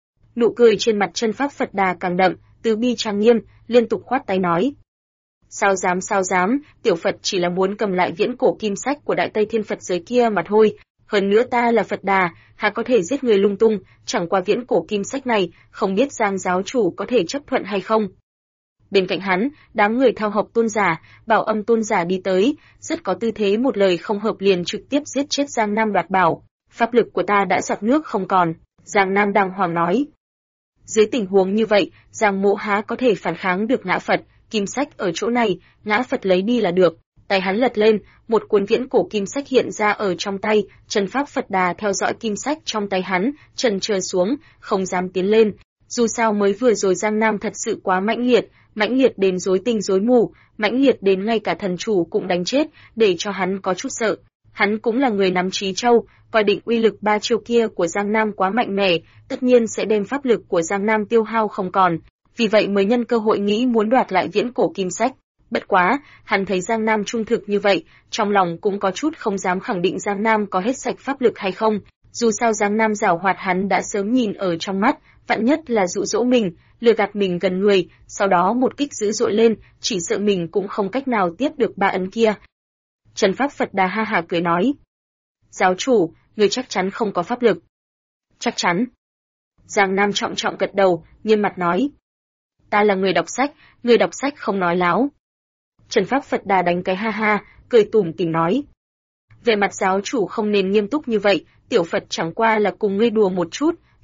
Nụ cười trên mặt Trần Pháp Phật Đà càng đậm, từ bi trang nghiêm, liên tục khoát tay nói: sao dám, tiểu Phật chỉ là muốn cầm lại viễn cổ kim sách của Đại Tây Thiên Phật giới kia mà thôi. Hơn nữa ta là Phật Đà, há có thể giết người lung tung, chẳng qua viễn cổ kim sách này, không biết Giang giáo chủ có thể chấp thuận hay không. Bên cạnh hắn, đám người theo học tôn giả, Bảo Âm tôn giả đi tới, rất có tư thế một lời không hợp liền trực tiếp giết chết Giang Nam đoạt bảo. Pháp lực của ta đã giọt nước không còn, Giang Nam đàng hoàng nói. Dưới tình huống như vậy, Giang Mộ há có thể phản kháng được Ngã Phật, kim sách ở chỗ này, Ngã Phật lấy đi là được. Tay hắn lật lên, một cuốn viễn cổ kim sách hiện ra ở trong tay, Trần Pháp Phật Đà theo dõi kim sách trong tay hắn, trần chờ xuống, không dám tiến lên. Dù sao mới vừa rồi Giang Nam thật sự quá mãnh liệt đến rối tinh rối mù, mãnh liệt đến ngay cả thần chủ cũng đánh chết, để cho hắn có chút sợ. Hắn cũng là người nắm trí châu, coi định uy lực 3 chiêu kia của Giang Nam quá mạnh mẽ, tất nhiên sẽ đem pháp lực của Giang Nam tiêu hao không còn, vì vậy mới nhân cơ hội nghĩ muốn đoạt lại viễn cổ kim sách. Bất quá, hắn thấy Giang Nam trung thực như vậy, trong lòng cũng có chút không dám khẳng định Giang Nam có hết sạch pháp lực hay không. Dù sao Giang Nam giảo hoạt hắn đã sớm nhìn ở trong mắt, vạn nhất là dụ dỗ mình, lừa gạt mình gần người, sau đó một kích dữ dội lên, chỉ sợ mình cũng không cách nào tiếp được 3 ấn kia. Trần Pháp Phật Đà ha hả cười nói: Giáo chủ, người chắc chắn không có pháp lực. Chắc chắn. Giang Nam trọng trọng gật đầu, nghiêm mặt nói: Ta là người đọc sách không nói láo. Trần Pháp Phật Đà đánh cái ha ha, cười tủm tỉm nói: Về mặt giáo chủ không nên nghiêm túc như vậy, tiểu Phật chẳng qua là cùng ngươi đùa một chút,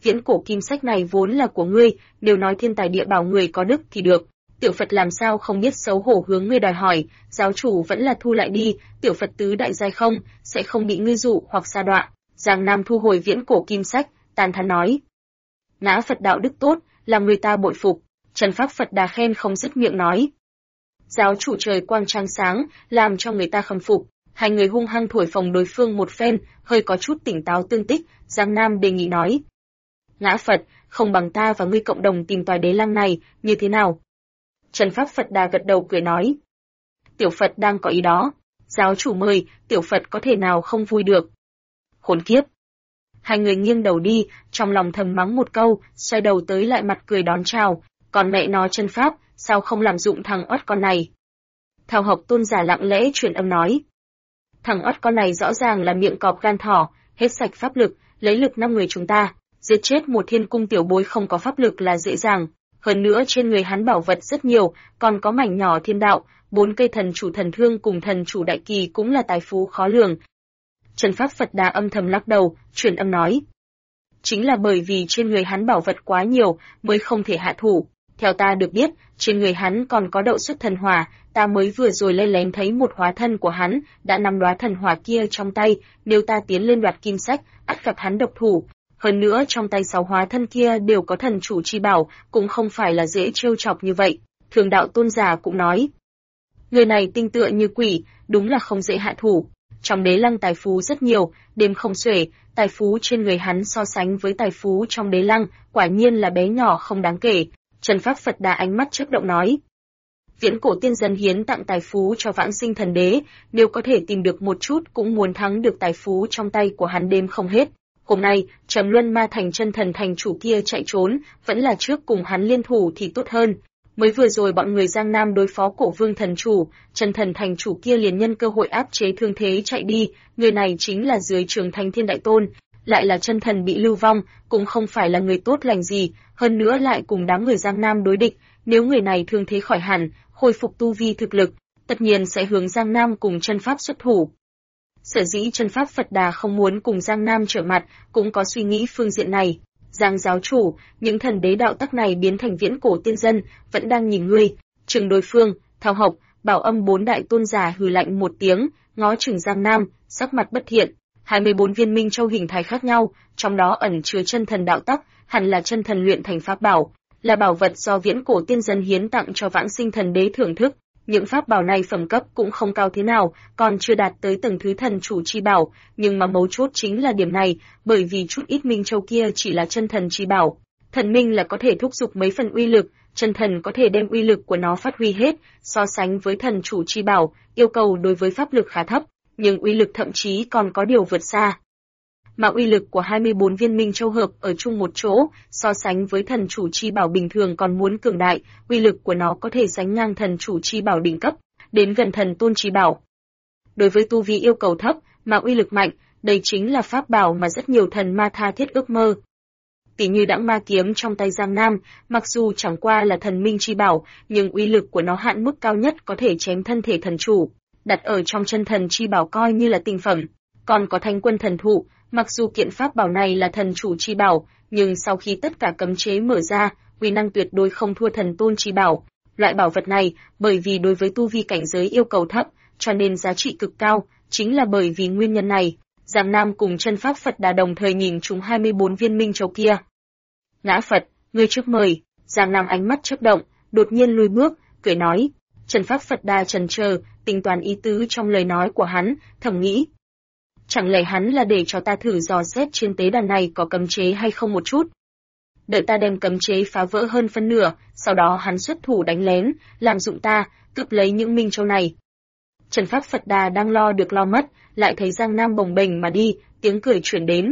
viễn cổ kim sách này vốn là của ngươi, nếu nói thiên tài địa bảo người có đức thì được. Tiểu Phật làm sao không biết xấu hổ hướng ngươi đòi hỏi, giáo chủ vẫn là thu lại đi, tiểu Phật tứ đại giai không, sẽ không bị ngươi dụ hoặc sa đọa. Giang Nam thu hồi viễn cổ kim sách, tán thán nói. Ngã Phật đạo đức tốt, làm người ta bội phục. Trần Pháp Phật Đà khen không dứt miệng nói. Giáo chủ trời quang trăng sáng, làm cho người ta khâm phục. Hai người hung hăng thổi phồng đối phương một phen, hơi có chút tỉnh táo tương tích, Giang Nam đề nghị nói. Ngã Phật, không bằng ta và ngươi cộng đồng tìm tòi đế lăng này, như thế nào? Trần Pháp Phật Đà gật đầu cười nói. Tiểu Phật đang có ý đó. Giáo chủ mời, tiểu Phật có thể nào không vui được. Khốn kiếp. Hai người nghiêng đầu đi, trong lòng thầm mắng một câu, xoay đầu tới lại mặt cười đón chào. Còn mẹ nó chân Pháp, sao không làm dụng thằng oắt con này? Thảo Học Tôn giả lặng lẽ truyền âm nói. Thằng oắt con này rõ ràng là miệng cọp gan thỏ, hết sạch pháp lực, lấy lực 5 người chúng ta, giết chết một thiên cung tiểu bối không có pháp lực là dễ dàng. Hơn nữa trên người hắn bảo vật rất nhiều, còn có mảnh nhỏ thiên đạo, 4 cây thần chủ thần thương cùng thần chủ đại kỳ cũng là tài phú khó lường. Trần Pháp Phật Đà âm thầm lắc đầu, truyền âm nói. Chính là bởi vì trên người hắn bảo vật quá nhiều, mới không thể hạ thủ. Theo ta được biết, trên người hắn còn có đậu xuất thần hỏa, ta mới vừa rồi lên lén thấy một hóa thân của hắn, đã nắm đóa thần hỏa kia trong tay, nếu ta tiến lên đoạt kim sách, ắt gặp hắn độc thủ. Hơn nữa trong tay 6 hóa thân kia đều có thần chủ chi bảo, cũng không phải là dễ trêu chọc như vậy. Thường đạo tôn giả cũng nói. Người này tinh tựa như quỷ, đúng là không dễ hạ thủ. Trong đế lăng tài phú rất nhiều, đêm không xuể, tài phú trên người hắn so sánh với tài phú trong đế lăng, quả nhiên là bé nhỏ không đáng kể. Trần Pháp Phật Đà ánh mắt chớp động nói. Viễn cổ tiên dân hiến tặng tài phú cho vãng sinh thần đế, nếu có thể tìm được một chút cũng muốn thắng được tài phú trong tay của hắn đêm không hết. Hôm nay, Trầm Luân Ma Thành chân thần thành chủ kia chạy trốn, vẫn là trước cùng hắn liên thủ thì tốt hơn. Mới vừa rồi bọn người Giang Nam đối phó Cổ Vương thần chủ, chân thần thành chủ kia liền nhân cơ hội áp chế thương thế chạy đi, người này chính là dưới trường Thánh Thiên Đại Tôn, lại là chân thần bị lưu vong, cũng không phải là người tốt lành gì, hơn nữa lại cùng đám người Giang Nam đối địch, nếu người này thương thế khỏi hẳn, khôi phục tu vi thực lực, tất nhiên sẽ hướng Giang Nam cùng chân pháp xuất thủ. Sở dĩ chân pháp Phật Đà không muốn cùng Giang Nam trở mặt, cũng có suy nghĩ phương diện này. Giang giáo chủ, những thần đế đạo tắc này biến thành viễn cổ tiên dân, vẫn đang nhìn ngươi. Chừng đối phương, Thao Học, Bảo Âm 4 đại tôn giả hừ lạnh một tiếng, ngó chừng Giang Nam, sắc mặt bất thiện. 24 viên minh châu hình thái khác nhau, trong đó ẩn chứa chân thần đạo tắc, hẳn là chân thần luyện thành pháp bảo, là bảo vật do viễn cổ tiên dân hiến tặng cho vãng sinh thần đế thưởng thức. Những pháp bảo này phẩm cấp cũng không cao thế nào, còn chưa đạt tới tầng thứ thần chủ chi bảo, nhưng mà mấu chốt chính là điểm này, bởi vì chút ít minh châu kia chỉ là chân thần chi bảo. Thần minh là có thể thúc giục mấy phần uy lực, chân thần có thể đem uy lực của nó phát huy hết, so sánh với thần chủ chi bảo, yêu cầu đối với pháp lực khá thấp, nhưng uy lực thậm chí còn có điều vượt xa. Mà uy lực của 24 viên minh châu hợp ở chung một chỗ, so sánh với thần chủ chi bảo bình thường còn muốn cường đại, uy lực của nó có thể sánh ngang thần chủ chi bảo đỉnh cấp, đến gần thần tôn chi bảo. Đối với tu vi yêu cầu thấp, mà uy lực mạnh, đây chính là pháp bảo mà rất nhiều thần ma tha thiết ước mơ. Tỷ như đãng ma kiếm trong tay Giang Nam, mặc dù chẳng qua là thần minh chi bảo, nhưng uy lực của nó hạn mức cao nhất có thể chém thân thể thần chủ, đặt ở trong chân thần chi bảo coi như là tinh phẩm. Còn có Thánh Quân thần thụ, mặc dù kiện pháp bảo này là thần chủ chi bảo, nhưng sau khi tất cả cấm chế mở ra, uy năng tuyệt đối không thua thần tôn chi bảo. Loại bảo vật này, bởi vì đối với tu vi cảnh giới yêu cầu thấp, cho nên giá trị cực cao, chính là bởi vì nguyên nhân này. Giang Nam cùng chân pháp Phật Đà đồng thời nhìn chúng 24 viên minh châu kia. Ngã Phật, ngươi trước mời. Giang Nam ánh mắt chớp động, đột nhiên lùi bước, cười nói. Chân pháp Phật Đà chần chờ, tính toán ý tứ trong lời nói của hắn, thầm nghĩ. Chẳng lẽ hắn là để cho ta thử dò xét trên tế đàn này có cấm chế hay không một chút? Đợi ta đem cấm chế phá vỡ hơn phân nửa, sau đó hắn xuất thủ đánh lén, làm dụng ta, cướp lấy những minh châu này. Trần Pháp Phật Đà đang lo được lo mất, lại thấy Giang Nam bồng bềnh mà đi, tiếng cười chuyển đến.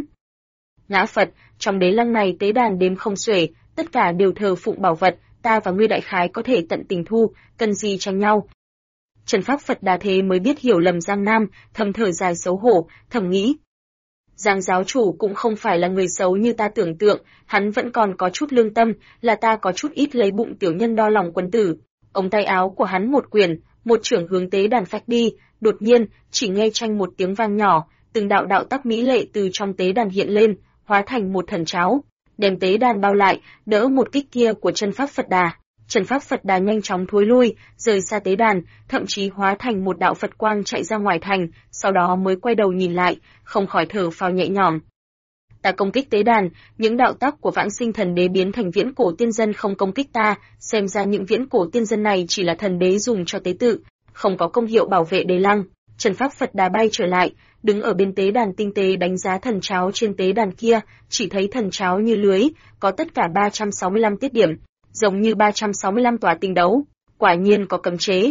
Ngã Phật, trong đế lăng này tế đàn đêm không xuể, tất cả đều thờ phụng bảo vật, ta và ngươi đại khái có thể tận tình thu, cần gì tranh nhau. Trần Pháp Phật Đà thế mới biết hiểu lầm Giang Nam, thầm thở dài xấu hổ, thầm nghĩ. Giang giáo chủ cũng không phải là người xấu như ta tưởng tượng, hắn vẫn còn có chút lương tâm, là ta có chút ít lấy bụng tiểu nhân đo lòng quân tử. Ống tay áo của hắn một quyền, một chưởng hướng tế đàn phách đi, đột nhiên, chỉ nghe tranh một tiếng vang nhỏ, từng đạo đạo tắc mỹ lệ từ trong tế đàn hiện lên, hóa thành một thần cháo. đem tế đàn bao lại, đỡ một kích kia của chân pháp Phật Đà. Chân pháp Phật Đà nhanh chóng thối lui, rời xa tế đàn, thậm chí hóa thành một đạo Phật quang chạy ra ngoài thành, sau đó mới quay đầu nhìn lại, không khỏi thở phào nhẹ nhõm. Ta công kích tế đàn, những đạo tắc của vãng sinh thần đế biến thành viễn cổ tiên dân không công kích ta, xem ra những viễn cổ tiên dân này chỉ là thần đế dùng cho tế tự, không có công hiệu bảo vệ đế lăng. Chân pháp Phật Đà bay trở lại, đứng ở bên tế đàn tinh tế đánh giá thần cháo trên tế đàn kia, chỉ thấy thần cháo như lưới, có tất cả 365 tiết điểm, giống như 365 tòa tinh đấu, quả nhiên có cấm chế.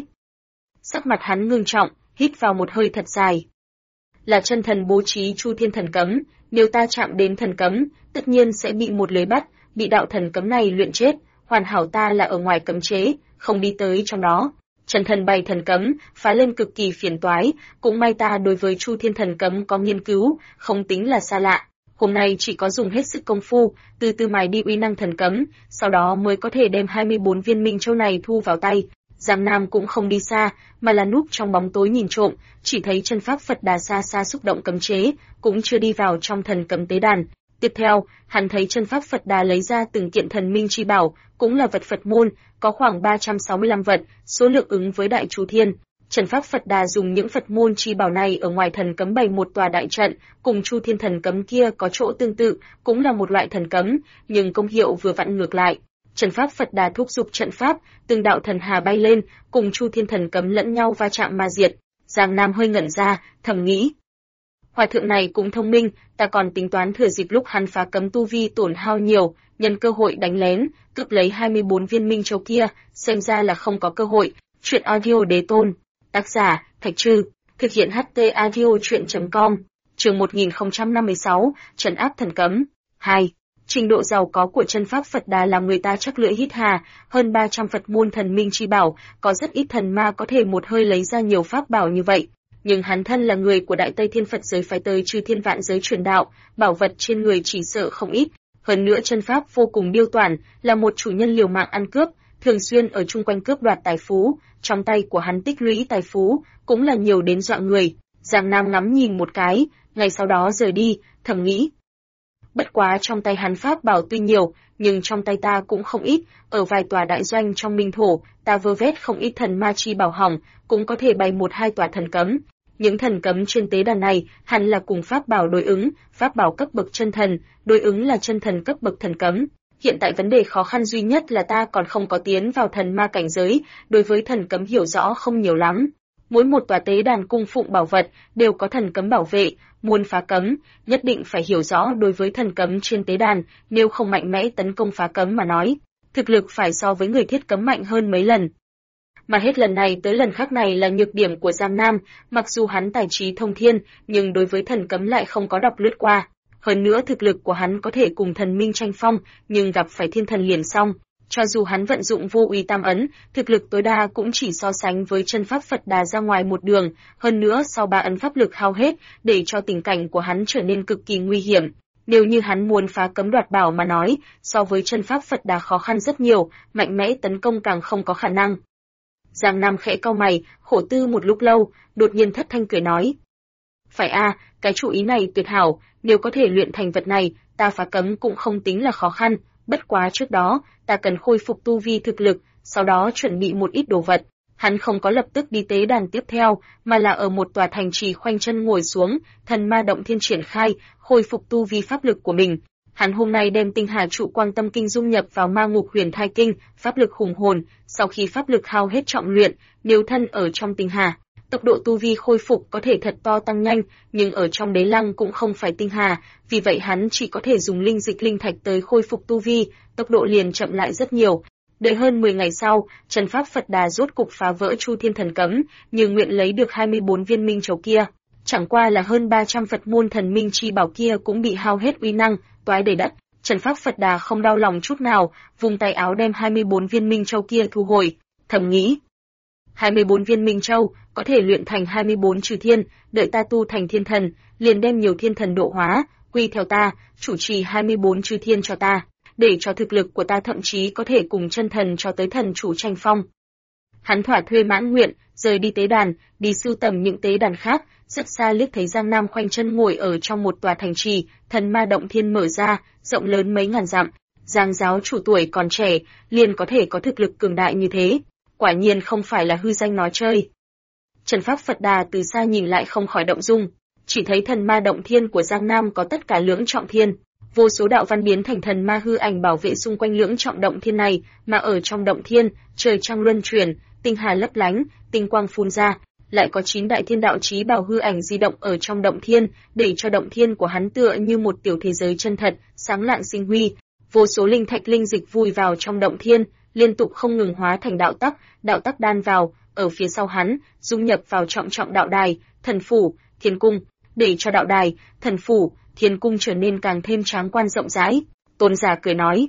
Sắc mặt hắn ngưng trọng, hít vào một hơi thật dài. Là chân thần bố trí Chu Thiên thần cấm, nếu ta chạm đến thần cấm, tất nhiên sẽ bị một lưới bắt, bị đạo thần cấm này luyện chết, hoàn hảo ta là ở ngoài cấm chế, không đi tới trong đó. Chân thần bày thần cấm, phá lên cực kỳ phiền toái, cũng may ta đối với Chu Thiên thần cấm có nghiên cứu, không tính là xa lạ. Hôm nay chỉ có dùng hết sức công phu, từ từ mài đi uy năng thần cấm, sau đó mới có thể đem 24 viên minh châu này thu vào tay. Giang Nam cũng không đi xa, mà là núp trong bóng tối nhìn trộm, chỉ thấy chân pháp Phật Đà xa xa xúc động cấm chế, cũng chưa đi vào trong thần cấm tế đàn. Tiếp theo, hắn thấy chân pháp Phật Đà lấy ra từng kiện thần minh chi bảo, cũng là vật Phật môn, có khoảng 365 vật, số lượng ứng với Đại Chu Thiên. Chân pháp Phật Đà dùng những Phật môn chi bảo này ở ngoài thần cấm bày một tòa đại trận, cùng Chu Thiên thần cấm kia có chỗ tương tự, cũng là một loại thần cấm, nhưng công hiệu vừa vặn ngược lại. Chân pháp Phật Đà thúc giục trận pháp, từng đạo thần hà bay lên, cùng Chu Thiên thần cấm lẫn nhau va chạm mà diệt. Giang Nam hơi ngẩn ra, thầm nghĩ: Hòa thượng này cũng thông minh, ta còn tính toán thừa dịp lúc hắn phá cấm tu vi tổn hao nhiều, nhân cơ hội đánh lén, cướp lấy 24 viên minh châu kia, xem ra là không có cơ hội. Truyện audio đế tôn. Tác giả: Thạch Trư. Thực hiện HT audio truyện.com. Chương 1056, trấn áp thần cấm. 2. Trình độ giàu có của chân pháp Phật Đà làm người ta chắc lưỡi hít hà, hơn 300 Phật môn thần minh chi bảo, có rất ít thần ma có thể một hơi lấy ra nhiều pháp bảo như vậy. Nhưng hắn thân là người của Đại Tây Thiên Phật giới phái tới Chư Thiên vạn giới truyền đạo, bảo vật trên người chỉ sợ không ít. Hơn nữa chân pháp vô cùng điêu toản, là một chủ nhân liều mạng ăn cướp, thường xuyên ở chung quanh cướp đoạt tài phú, trong tay của hắn tích lũy tài phú cũng là nhiều đến dọa người. Giang Nam ngắm nhìn một cái, ngày sau đó rời đi, thầm nghĩ: bất quá trong tay hắn pháp bảo tuy nhiều, nhưng trong tay ta cũng không ít, ở vài tòa đại doanh trong minh thổ, ta vơ vét không ít thần ma chi bảo hỏng, cũng có thể bày một hai tòa thần cấm. Những thần cấm trên tế đàn này hẳn là cùng pháp bảo đối ứng, pháp bảo cấp bậc chân thần, đối ứng là chân thần cấp bậc thần cấm. Hiện tại vấn đề khó khăn duy nhất là ta còn không có tiến vào thần ma cảnh giới, đối với thần cấm hiểu rõ không nhiều lắm. Mỗi một tòa tế đàn cung phụng bảo vật đều có thần cấm bảo vệ, muốn phá cấm, nhất định phải hiểu rõ đối với thần cấm trên tế đàn, nếu không mạnh mẽ tấn công phá cấm mà nói, thực lực phải so với người thiết cấm mạnh hơn mấy lần. Mà hết lần này tới lần khác này là nhược điểm của Giang Nam, mặc dù hắn tài trí thông thiên, nhưng đối với thần cấm lại không có đọc lướt qua. Hơn nữa thực lực của hắn có thể cùng thần minh tranh phong, nhưng gặp phải thiên thần liền xong. Cho dù hắn vận dụng vô uy tam ấn, thực lực tối đa cũng chỉ so sánh với chân pháp Phật Đà ra ngoài một đường, hơn nữa sau 3 ấn pháp lực hao hết, để cho tình cảnh của hắn trở nên cực kỳ nguy hiểm. Nếu như hắn muốn phá cấm đoạt bảo mà nói, so với chân pháp Phật Đà khó khăn rất nhiều, mạnh mẽ tấn công càng không có khả năng. Giang Nam khẽ cau mày, khổ tư một lúc lâu, đột nhiên thất thanh cười nói: phải a, cái chủ ý này tuyệt hảo, nếu có thể luyện thành vật này, ta phá cấm cũng không tính là khó khăn, bất quá trước đó, ta cần khôi phục tu vi thực lực, sau đó chuẩn bị một ít đồ vật. Hắn không có lập tức đi tế đàn tiếp theo, mà là ở một tòa thành trì khoanh chân ngồi xuống, thần ma động thiên triển khai, khôi phục tu vi pháp lực của mình. Hắn hôm nay đem tinh hà trụ quang tâm kinh dung nhập vào ma ngục huyền thai kinh, pháp lực hùng hồn, sau khi pháp lực hao hết trọng luyện, nếu thân ở trong tinh hà, tốc độ tu vi khôi phục có thể thật to tăng nhanh, nhưng ở trong đế lăng cũng không phải tinh hà, vì vậy hắn chỉ có thể dùng linh dịch linh thạch tới khôi phục tu vi, tốc độ liền chậm lại rất nhiều. Đợi hơn 10 ngày sau, chân pháp Phật Đà rốt cục phá vỡ Chu Thiên thần cấm, nhưng nguyện lấy được 24 viên minh châu kia. Chẳng qua là hơn 300 Phật môn thần minh chi bảo kia cũng bị hao hết uy năng, toái đầy đất. Chân pháp Phật Đà không đau lòng chút nào, vùng tay áo đem 24 viên minh châu kia thu hồi, thầm nghĩ: 24 viên minh châu có thể luyện thành 24 trừ thiên, đợi ta tu thành thiên thần, liền đem nhiều thiên thần độ hóa, quy theo ta, chủ trì 24 trừ thiên cho ta, để cho thực lực của ta thậm chí có thể cùng chân thần cho tới thần chủ tranh phong. Hắn thỏa thuê mãn nguyện, rời đi tế đàn, đi sưu tầm những tế đàn khác, rất xa liếc thấy Giang Nam khoanh chân ngồi ở trong một tòa thành trì, thần ma động thiên mở ra, rộng lớn mấy ngàn dặm. Giang giáo chủ tuổi còn trẻ, liền có thể có thực lực cường đại như thế, quả nhiên không phải là hư danh nói chơi. Trần Pháp Phật Đà từ xa nhìn lại không khỏi động dung, chỉ thấy thần ma động thiên của Giang Nam có tất cả lưỡng trọng thiên, vô số đạo văn biến thành thần ma hư ảnh bảo vệ xung quanh lưỡng trọng động thiên này, mà ở trong động thiên, trời trăng luân chuyển, tinh hà lấp lánh, tinh quang phun ra, lại có 9 đại thiên đạo chí bảo hư ảnh di động ở trong động thiên, để cho động thiên của hắn tựa như một tiểu thế giới chân thật, sáng lạn sinh huy. Vô số linh thạch linh dịch vùi vào trong động thiên, liên tục không ngừng hóa thành đạo tắc đan vào, ở phía sau hắn, dung nhập vào trọng trọng đạo đài, thần phủ, thiên cung, để cho đạo đài, thần phủ, thiên cung trở nên càng thêm tráng quan rộng rãi. Tôn giả cười nói,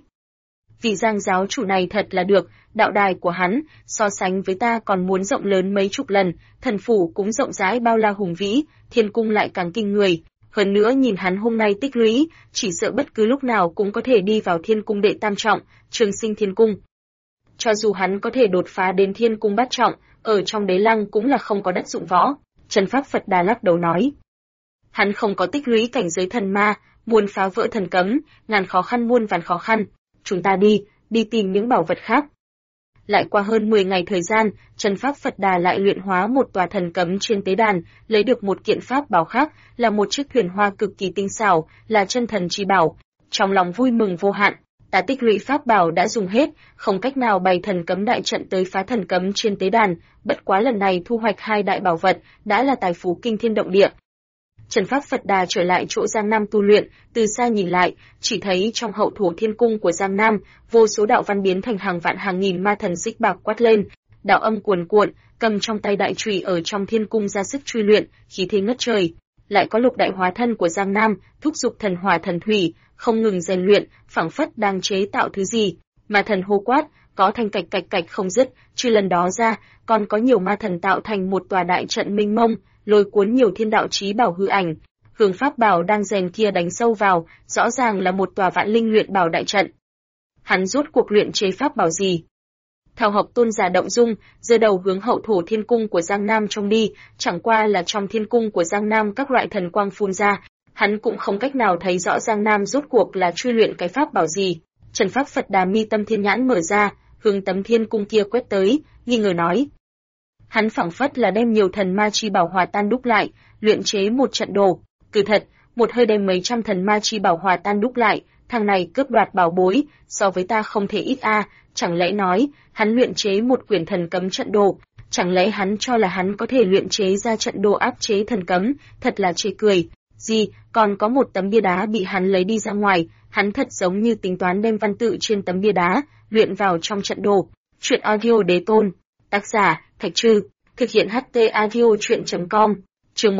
vị Giang giáo chủ này thật là được, đạo đài của hắn, so sánh với ta còn muốn rộng lớn mấy chục lần, thần phủ cũng rộng rãi bao la hùng vĩ, thiên cung lại càng kinh người. Hơn nữa nhìn hắn hôm nay tích lũy, chỉ sợ bất cứ lúc nào cũng có thể đi vào thiên cung đệ tam trọng, trường sinh thiên cung. Cho dù hắn có thể đột phá đến thiên cung bát trọng, ở trong đế lăng cũng là không có đất dụng võ. Trần Pháp Phật Đà lắc đầu nói, hắn không có tích lũy cảnh giới thần ma, muốn phá vỡ thần cấm, ngàn khó khăn muôn vàn khó khăn. Chúng ta đi tìm những bảo vật khác. Lại qua hơn 10 ngày thời gian, Trần Pháp Phật Đà lại luyện hóa một tòa thần cấm trên tế đàn, lấy được một kiện pháp bảo khác, là một chiếc thuyền hoa cực kỳ tinh xảo, là chân thần chi bảo. Trong lòng vui mừng vô hạn, ta tích lũy pháp bảo đã dùng hết, không cách nào bày thần cấm đại trận tới phá thần cấm trên tế đàn, bất quá lần này thu hoạch 2 đại bảo vật, đã là tài phú kinh thiên động địa. Trần Pháp Phật Đà trở lại chỗ Giang Nam tu luyện, từ xa nhìn lại, chỉ thấy trong hậu thổ thiên cung của Giang Nam, vô số đạo văn biến thành hàng vạn hàng nghìn ma thần xích bạc quát lên, đạo âm cuồn cuộn, cầm trong tay đại chùy ở trong thiên cung ra sức truy luyện, khí thế ngất trời. Lại có lục đại hóa thân của Giang Nam, thúc giục thần hỏa thần thủy, không ngừng rèn luyện, phảng phất đang chế tạo thứ gì. Ma thần hô quát, có thanh cạch cạch cạch không dứt, trừ lần đó ra, còn có nhiều ma thần tạo thành một tòa đại trận mênh mông, lôi cuốn nhiều thiên đạo chí bảo hư ảnh. Hướng pháp bảo đang rèn kia đánh sâu vào, rõ ràng là một tòa vạn linh luyện bảo đại trận. Hắn rốt cuộc luyện chế pháp bảo gì? Thảo Học Tôn giả động dung, giơ đầu hướng hậu thổ thiên cung của Giang Nam trông đi, chẳng qua là trong thiên cung của Giang Nam các loại thần quang phun ra, hắn cũng không cách nào thấy rõ Giang Nam rốt cuộc là truy luyện cái pháp bảo gì. Trần Pháp Phật Đà mi tâm thiên nhãn mở ra, hướng tấm thiên cung kia quét tới, nghi ngờ nói. Hắn phảng phất là đem nhiều thần ma chi bảo hòa tan đúc lại, luyện chế một trận đồ. Cứ thật, một hơi đem mấy trăm thần ma chi bảo hòa tan đúc lại, thằng này cướp đoạt bảo bối, so với ta không thể ít a. Chẳng lẽ nói, hắn luyện chế một quyển thần cấm trận đồ, chẳng lẽ hắn cho là hắn có thể luyện chế ra trận đồ áp chế thần cấm, thật là chê cười. Gì, còn có một tấm bia đá bị hắn lấy đi ra ngoài, hắn thật giống như tính toán đem văn tự trên tấm bia đá, luyện vào trong trận đồ. Truyện audio đế tôn, tác giả, Thạch Trư, thực hiện HT audio truyện.com, chương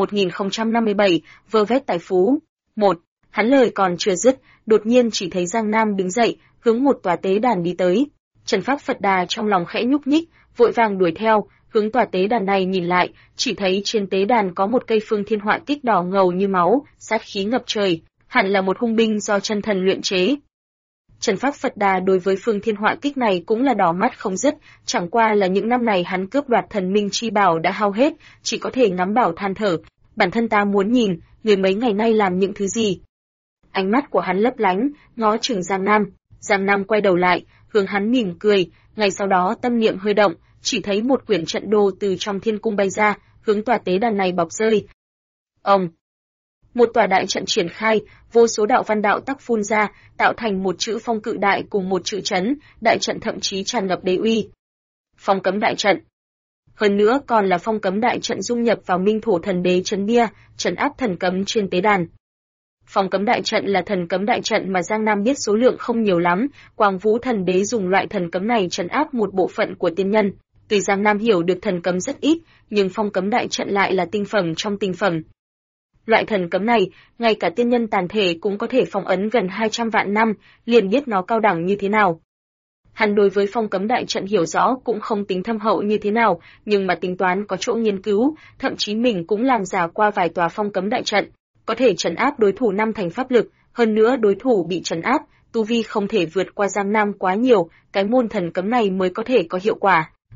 1057, vơ vét tài phú. 1. Hắn lời còn chưa dứt, đột nhiên chỉ thấy Giang Nam đứng dậy, hướng một tòa tế đàn đi tới. Trần Pháp Phật Đà trong lòng khẽ nhúc nhích, vội vàng đuổi theo, hướng tòa tế đàn này nhìn lại, chỉ thấy trên tế đàn có một cây phương thiên họa kích đỏ ngầu như máu, sát khí ngập trời, hẳn là một hung binh do chân thần luyện chế. Trần Pháp Phật Đà đối với phương thiên họa kích này cũng là đỏ mắt không dứt, chẳng qua là những năm này hắn cướp đoạt thần minh chi bảo đã hao hết, chỉ có thể ngắm bảo than thở, bản thân ta muốn nhìn, người mấy ngày nay làm những thứ gì. Ánh mắt của hắn lấp lánh, ngó chừng Giang Nam quay đầu lại, hướng hắn mỉm cười, ngay sau đó tâm niệm hơi động, chỉ thấy một quyển trận đồ từ trong thiên cung bay ra, hướng tòa tế đàn này bọc rơi. Một tòa đại trận triển khai, vô số đạo văn đạo tắc phun ra, tạo thành một chữ phong cự đại cùng một chữ trấn, đại trận thậm chí tràn ngập đế uy. Phong cấm đại trận. Hơn nữa còn là phong cấm đại trận dung nhập vào Minh Thổ Thần Đế trấn bia, trấn áp thần cấm trên tế đàn. Phong cấm đại trận là thần cấm đại trận mà Giang Nam biết số lượng không nhiều lắm, Quang Vũ Thần Đế dùng loại thần cấm này trấn áp một bộ phận của tiên nhân. Tuy Giang Nam hiểu được thần cấm rất ít, nhưng phong cấm đại trận lại là tinh phẩm trong tinh phẩm. Loại thần cấm này, ngay cả tiên nhân tàn thể cũng có thể phong ấn gần 200 vạn năm, liền biết nó cao đẳng như thế nào. Hắn đối với phong cấm đại trận hiểu rõ cũng không tính thâm hậu như thế nào, nhưng mà tính toán có chỗ nghiên cứu, thậm chí mình cũng làm giả qua vài tòa phong cấm đại trận, có thể trấn áp đối thủ 5 thành pháp lực, hơn nữa đối thủ bị trấn áp, tu vi không thể vượt qua Giang Nam quá nhiều, cái môn thần cấm này mới có thể có hiệu quả.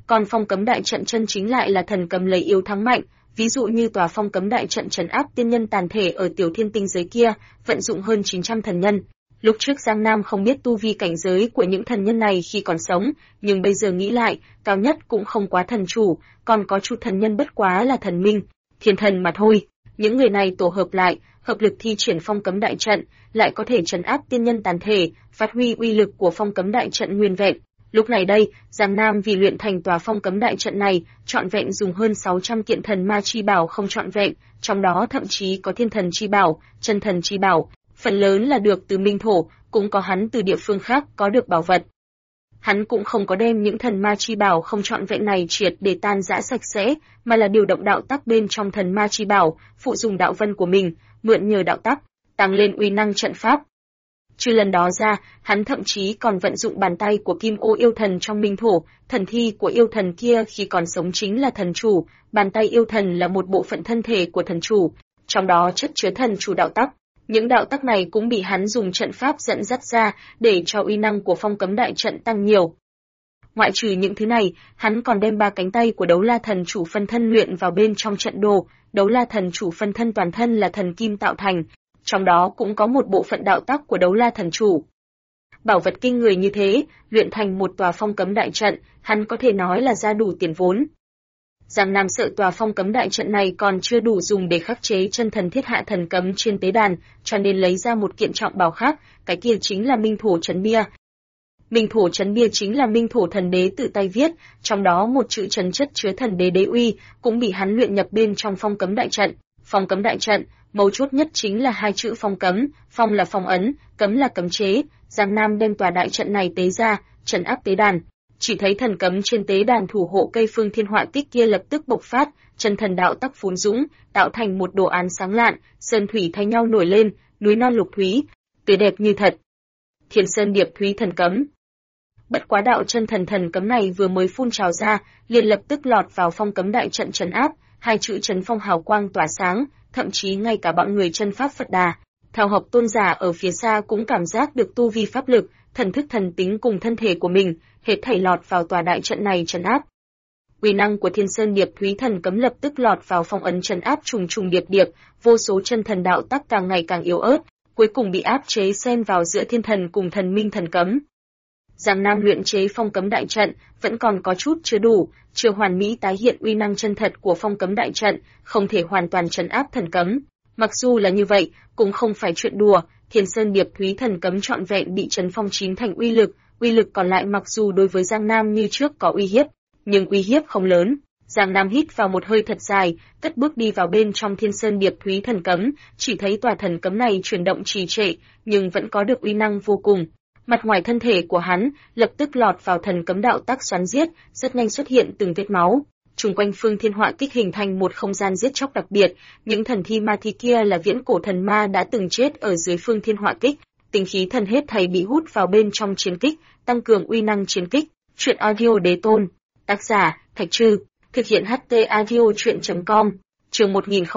Còn phong cấm đại trận chân chính lại là thần cấm lấy yếu thắng mạnh, ví dụ như tòa phong cấm đại trận trấn áp tiên nhân tàn thể ở tiểu thiên tinh giới kia, vận dụng hơn 900 thần nhân. Lúc trước Giang Nam không biết tu vi cảnh giới của những thần nhân này khi còn sống, nhưng bây giờ nghĩ lại, cao nhất cũng không quá thần chủ, còn có chút thần nhân bất quá là thần minh, thiên thần mà thôi. Những người này tổ hợp lại, hợp lực thi triển phong cấm đại trận, lại có thể trấn áp tiên nhân tàn thể, phát huy uy lực của phong cấm đại trận nguyên vẹn. Lúc này đây, Giang Nam vì luyện thành tòa phong cấm đại trận này, trọn vẹn dùng hơn 600 kiện thần ma chi bảo không trọn vẹn, trong đó thậm chí có thiên thần chi bảo, chân thần chi bảo, phần lớn là được từ minh thổ, cũng có hắn từ địa phương khác có được bảo vật. Hắn cũng không có đem những thần ma chi bảo không trọn vẹn này triệt để tan rã sạch sẽ, mà là điều động đạo tắc bên trong thần ma chi bảo, phụ dùng đạo vân của mình, mượn nhờ đạo tắc, tăng lên uy năng trận pháp. Trừ lần đó ra, hắn thậm chí còn vận dụng bàn tay của Kim Ô yêu thần trong minh thổ, thần thi của yêu thần kia khi còn sống chính là thần chủ, bàn tay yêu thần là một bộ phận thân thể của thần chủ, trong đó chất chứa thần chủ đạo tắc. Những đạo tắc này cũng bị hắn dùng trận pháp dẫn dắt ra, để cho uy năng của phong cấm đại trận tăng nhiều. Ngoại trừ những thứ này, hắn còn đem 3 cánh tay của đấu la thần chủ phân thân luyện vào bên trong trận đồ, đấu la thần chủ phân thân toàn thân là thần kim tạo thành, trong đó cũng có một bộ phận đạo tắc của đấu la thần chủ. Bảo vật kinh người như thế, luyện thành một tòa phong cấm đại trận, hắn có thể nói là ra đủ tiền vốn. Giang Nam sợ tòa phong cấm đại trận này còn chưa đủ dùng để khắc chế chân thần thiết hạ thần cấm trên tế đàn, cho nên lấy ra một kiện trọng bảo khác, cái kia chính là Minh Thổ Chấn Bia. Minh Thổ Chấn Bia chính là Minh Thổ thần đế tự tay viết, trong đó một chữ chấn chất chứa thần đế đế uy, cũng bị hắn luyện nhập bên trong phong cấm đại trận. Phong cấm đại trận, mấu chốt nhất chính là 2 chữ phong cấm, phong là phong ấn, cấm là cấm chế. Giang Nam đem tòa đại trận này tế ra, trấn áp tế đàn. Chỉ thấy thần cấm trên tế đàn thủ hộ cây phương thiên họa kích kia lập tức bộc phát, chân thần đạo tắc phún dũng, tạo thành một đồ án sáng lạn, sơn thủy thay nhau nổi lên, núi non lục thúy, tươi đẹp như thật. Thiên sơn điệp thúy thần cấm. Bất quá đạo chân thần cấm này vừa mới phun trào ra, liền lập tức lọt vào phong cấm đại trận trấn áp, 2 chữ trấn phong hào quang tỏa sáng, thậm chí ngay cả bọn người chân pháp Phật Đà, theo học tôn giả ở phía xa cũng cảm giác được tu vi pháp lực, thần thức thần tính cùng thân thể của mình, hết thảy lọt vào tòa đại trận này trấn áp. Uy năng của Thiên Sơn Điệp Thúy thần cấm lập tức lọt vào phong ấn trấn áp trùng trùng điệp điệp, vô số chân thần đạo tắc càng ngày càng yếu ớt, cuối cùng bị áp chế xen vào giữa thiên thần cùng thần minh thần cấm. Giang Nam luyện chế phong cấm đại trận vẫn còn có chút chưa đủ, chưa hoàn mỹ tái hiện uy năng chân thật của phong cấm đại trận, không thể hoàn toàn trấn áp thần cấm. Mặc dù là như vậy, cũng không phải chuyện đùa, Thiên Sơn Điệp Thúy thần cấm trọn vẹn bị trấn phong 9 thành uy lực còn lại mặc dù đối với Giang Nam như trước có uy hiếp, nhưng uy hiếp không lớn. Giang Nam hít vào một hơi thật dài, cất bước đi vào bên trong Thiên Sơn Điệp Thúy thần cấm, chỉ thấy tòa thần cấm này chuyển động trì trệ, nhưng vẫn có được uy năng vô cùng. Mặt ngoài thân thể của hắn lập tức lọt vào thần cấm đạo tắc xoắn giết, rất nhanh xuất hiện từng vết máu. Trung quanh phương thiên họa kích hình thành một không gian giết chóc đặc biệt, những thần thi ma thi kia là viễn cổ thần ma đã từng chết ở dưới phương thiên họa kích, tinh khí thần hết thảy bị hút vào bên trong chiến kích, tăng cường uy năng chiến kích. Truyện audio đế tôn, tác giả Thạch Trư, thực hiện HT audio truyện.com, chương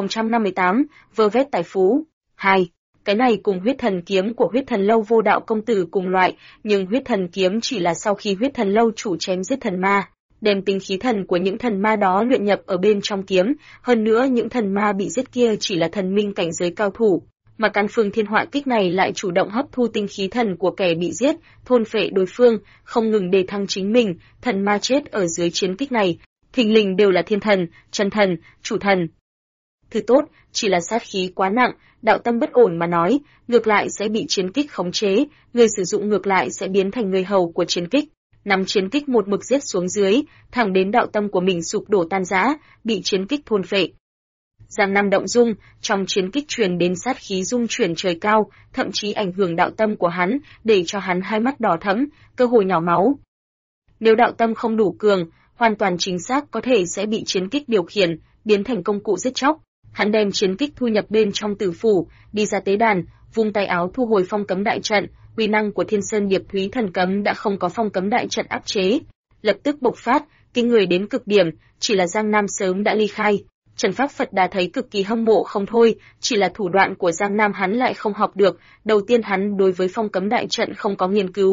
1058, vơ vét tài phú. 2. Cái này cùng huyết thần kiếm của huyết thần lâu vô đạo công tử cùng loại, nhưng huyết thần kiếm chỉ là sau khi huyết thần lâu chủ chém giết thần ma, đem tinh khí thần của những thần ma đó luyện nhập ở bên trong kiếm, hơn nữa những thần ma bị giết kia chỉ là thần minh cảnh giới cao thủ, mà căn phương thiên họa kích này lại chủ động hấp thu tinh khí thần của kẻ bị giết, thôn phệ đối phương, không ngừng đề thăng chính mình, thần ma chết ở dưới chiến kích này, thình lình đều là thiên thần, chân thần, chủ thần. Thứ tốt, chỉ là sát khí quá nặng, đạo tâm bất ổn mà nói, ngược lại sẽ bị chiến kích khống chế, người sử dụng ngược lại sẽ biến thành người hầu của chiến kích. Nắm chiến kích một mực giết xuống dưới, thẳng đến đạo tâm của mình sụp đổ tan rã, bị chiến kích thôn phệ. Giang Nam động dung, trong chiến kích truyền đến sát khí dung chuyển trời cao, thậm chí ảnh hưởng đạo tâm của hắn, để cho hắn hai mắt đỏ thẫm, cơ hồ nhỏ máu. Nếu đạo tâm không đủ cường, hoàn toàn chính xác có thể sẽ bị chiến kích điều khiển, biến thành công cụ giết chóc. Hắn đem chiến kích thu nhập bên trong tử phủ, đi ra tế đàn, vung tay áo thu hồi phong cấm đại trận. Uy năng của Thiên Sơn Điệp Thúy thần cấm đã không có phong cấm đại trận áp chế, lập tức bộc phát, kinh người đến cực điểm, chỉ là Giang Nam sớm đã ly khai. Trần Pháp Phật Đà thấy cực kỳ hâm mộ không thôi, chỉ là thủ đoạn của Giang Nam hắn lại không học được, đầu tiên hắn đối với phong cấm đại trận không có nghiên cứu,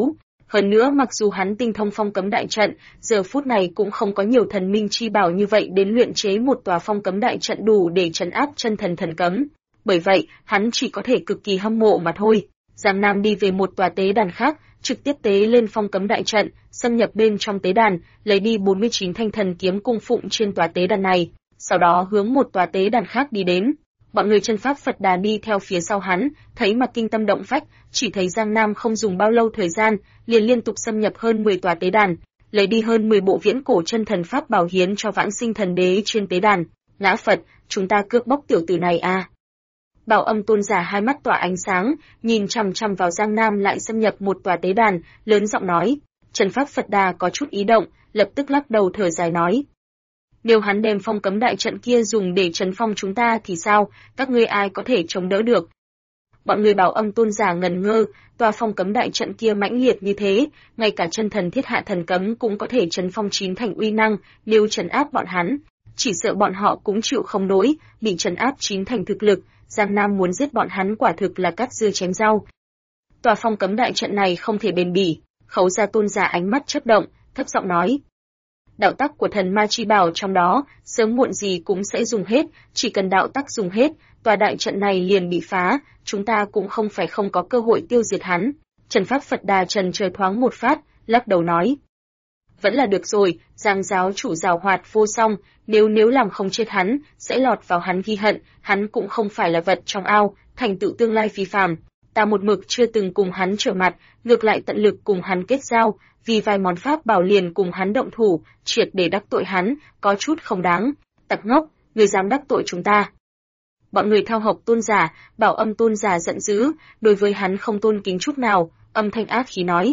Hơn nữa mặc dù hắn tinh thông phong cấm đại trận, giờ phút này cũng không có nhiều thần minh chi bảo như vậy đến luyện chế một tòa phong cấm đại trận đủ để trấn áp chân thần thần cấm. Bởi vậy, hắn chỉ có thể cực kỳ hâm mộ mà thôi. Giang Nam đi về một tòa tế đàn khác, trực tiếp tế lên phong cấm đại trận, xâm nhập bên trong tế đàn, lấy đi 49 thanh thần kiếm cung phụng trên tòa tế đàn này, sau đó hướng một tòa tế đàn khác đi đến. Bọn người chân pháp Phật Đà đi theo phía sau hắn, thấy mà kinh tâm động phách, chỉ thấy Giang Nam không dùng bao lâu thời gian, liền liên tục xâm nhập hơn 10 tòa tế đàn, lấy đi hơn 10 bộ viễn cổ chân thần pháp bảo hiến cho Vãng Sinh Thần Đế trên tế đàn. Ngã Phật, chúng ta cướp bóc tiểu tử này à? Bảo Âm tôn giả hai mắt tỏa ánh sáng, nhìn chằm chằm vào Giang Nam lại xâm nhập một tòa tế đàn, lớn giọng nói. Chân pháp Phật Đà có chút ý động, lập tức lắc đầu thở dài nói. Nếu hắn đem phong cấm đại trận kia dùng để trấn phong chúng ta thì sao, các ngươi ai có thể chống đỡ được? Bọn người Bảo Âm tôn giả ngần ngơ, tòa phong cấm đại trận kia mãnh liệt như thế, ngay cả chân thần thiết hạ thần cấm cũng có thể trấn phong chín thành uy năng, nếu trấn áp bọn hắn, chỉ sợ bọn họ cũng chịu không nổi, bị trấn áp chín thành thực lực, Giang Nam muốn giết bọn hắn quả thực là cắt dưa chém rau. Tòa phong cấm đại trận này không thể bền bỉ, Khấu Gia tôn giả ánh mắt chớp động, thấp giọng nói. Đạo tắc của thần ma chi bảo trong đó, sớm muộn gì cũng sẽ dùng hết, chỉ cần đạo tắc dùng hết, tòa đại trận này liền bị phá, chúng ta cũng không phải không có cơ hội tiêu diệt hắn. Trần Pháp Phật Đà trần trời thoáng một phát, lắc đầu nói. Vẫn là được rồi, Giang giáo chủ giàu hoạt vô song, nếu làm không chết hắn, sẽ lọt vào hắn ghi hận, hắn cũng không phải là vật trong ao, thành tựu tương lai phi phàm. Ta một mực chưa từng cùng hắn trở mặt, ngược lại tận lực cùng hắn kết giao, vì vài món pháp bảo liền cùng hắn động thủ, triệt để đắc tội hắn, có chút không đáng. Tặc ngốc, người dám đắc tội chúng ta. Bọn người Thao Học tôn giả, Bảo Âm tôn giả giận dữ, đối với hắn không tôn kính chút nào, âm thanh ác khí nói.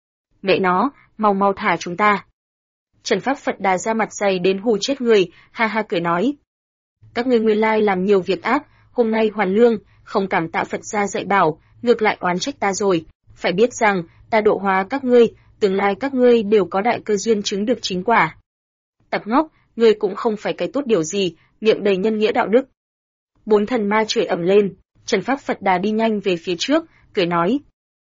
Mẹ nó, mau thả chúng ta. Trần Pháp Phật Đà ra mặt dày đến hù chết người, ha ha cười nói. Các ngươi nguyên lai làm nhiều việc ác, hôm nay hoàn lương, không cảm tạ Phật gia dạy bảo, ngược lại oán trách ta rồi. Phải biết rằng, ta độ hóa các ngươi, tương lai các ngươi đều có đại cơ duyên chứng được chính quả. Tặc ngốc, ngươi cũng không phải cái tốt điều gì, miệng đầy nhân nghĩa đạo đức. Bốn thần ma chửi ầm lên, Trần Pháp Phật Đà đi nhanh về phía trước, cười nói.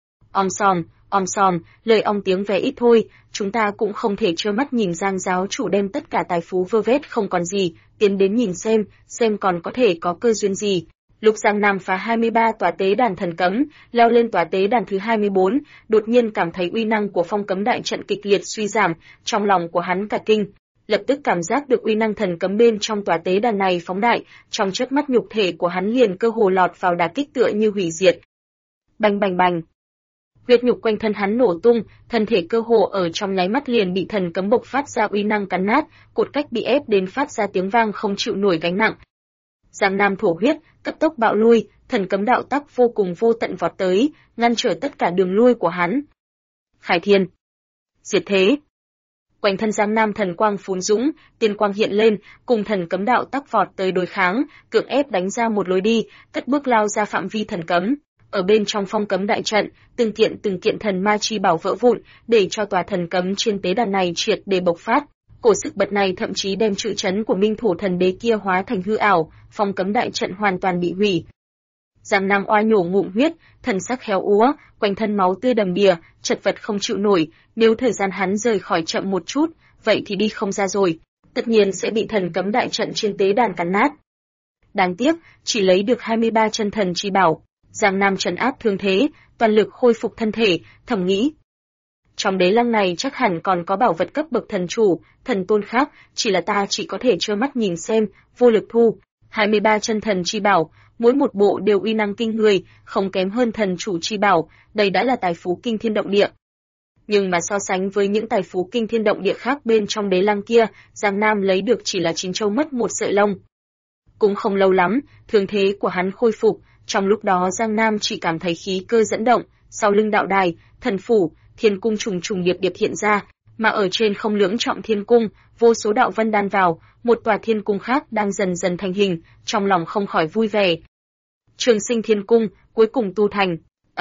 Om sòm, lời ong tiếng ve ít thôi, chúng ta cũng không thể trơ mắt nhìn Giang giáo chủ đem tất cả tài phú vơ vét không còn gì, tiến đến nhìn xem còn có thể có cơ duyên gì. Lúc Giang Nam phá 23 tòa tế đàn thần cấm, leo lên tòa tế đàn thứ 24, đột nhiên cảm thấy uy năng của phong cấm đại trận kịch liệt suy giảm, trong lòng của hắn cả kinh, lập tức cảm giác được uy năng thần cấm bên trong tòa tế đàn này phóng đại, trong chớp mắt nhục thể của hắn liền cơ hồ lọt vào đả kích tựa như hủy diệt. Bành bành bành. Huyết nhục quanh thân hắn nổ tung, thân thể cơ hồ ở trong nháy mắt liền bị thần cấm bộc phát ra uy năng cắn nát, cột cách bị ép đến phát ra tiếng vang không chịu nổi gánh nặng. Giang Nam thổ huyết, cấp tốc bạo lui, thần cấm đạo tắc vô cùng vô tận vọt tới, ngăn trở tất cả đường lui của hắn. Khải Thiên, diệt thế. Quanh thân Giang Nam thần quang phún dũng, tiên quang hiện lên, cùng thần cấm đạo tắc vọt tới đối kháng, cưỡng ép đánh ra một lối đi, cất bước lao ra phạm vi thần cấm. Ở bên trong phong cấm đại trận, từng kiện thần ma chi bảo vỡ vụn, để cho tòa thần cấm trên tế đàn này triệt để bộc phát. Cổ sức bật này thậm chí đem trụ trấn của Minh Thổ Thần Đế kia hóa thành hư ảo, phong cấm đại trận hoàn toàn bị hủy. Giang Nam oai nhổ ngụm huyết, thần sắc héo úa, quanh thân máu tươi đầm đìa, chật vật không chịu nổi, nếu thời gian hắn rời khỏi chậm một chút, vậy thì đi không ra rồi, tất nhiên sẽ bị thần cấm đại trận trên tế đàn cắn nát. Đáng tiếc, chỉ lấy được 23 chân thần chi bảo. Giang Nam trấn áp thương thế, toàn lực khôi phục thân thể, thầm nghĩ. Trong đế lăng này chắc hẳn còn có bảo vật cấp bậc thần chủ, thần tôn khác, chỉ là ta chỉ có thể trơ mắt nhìn xem, vô lực thu. 23 chân thần chi bảo, mỗi một bộ đều uy năng kinh người, không kém hơn thần chủ chi bảo, đây đã là tài phú kinh thiên động địa. Nhưng mà so sánh với những tài phú kinh thiên động địa khác bên trong đế lăng kia, Giang Nam lấy được chỉ là chín châu mất một sợi lông. Cũng không lâu lắm, thương thế của hắn khôi phục. Trong lúc đó Giang Nam chỉ cảm thấy khí cơ dẫn động, sau lưng đạo đài, thần phủ, thiên cung trùng trùng điệp điệp hiện ra, mà ở trên không lưỡng trọng thiên cung, vô số đạo vân đan vào, một tòa thiên cung khác đang dần dần thành hình, trong lòng không khỏi vui vẻ. Trường Sinh Thiên Cung, cuối cùng tu thành,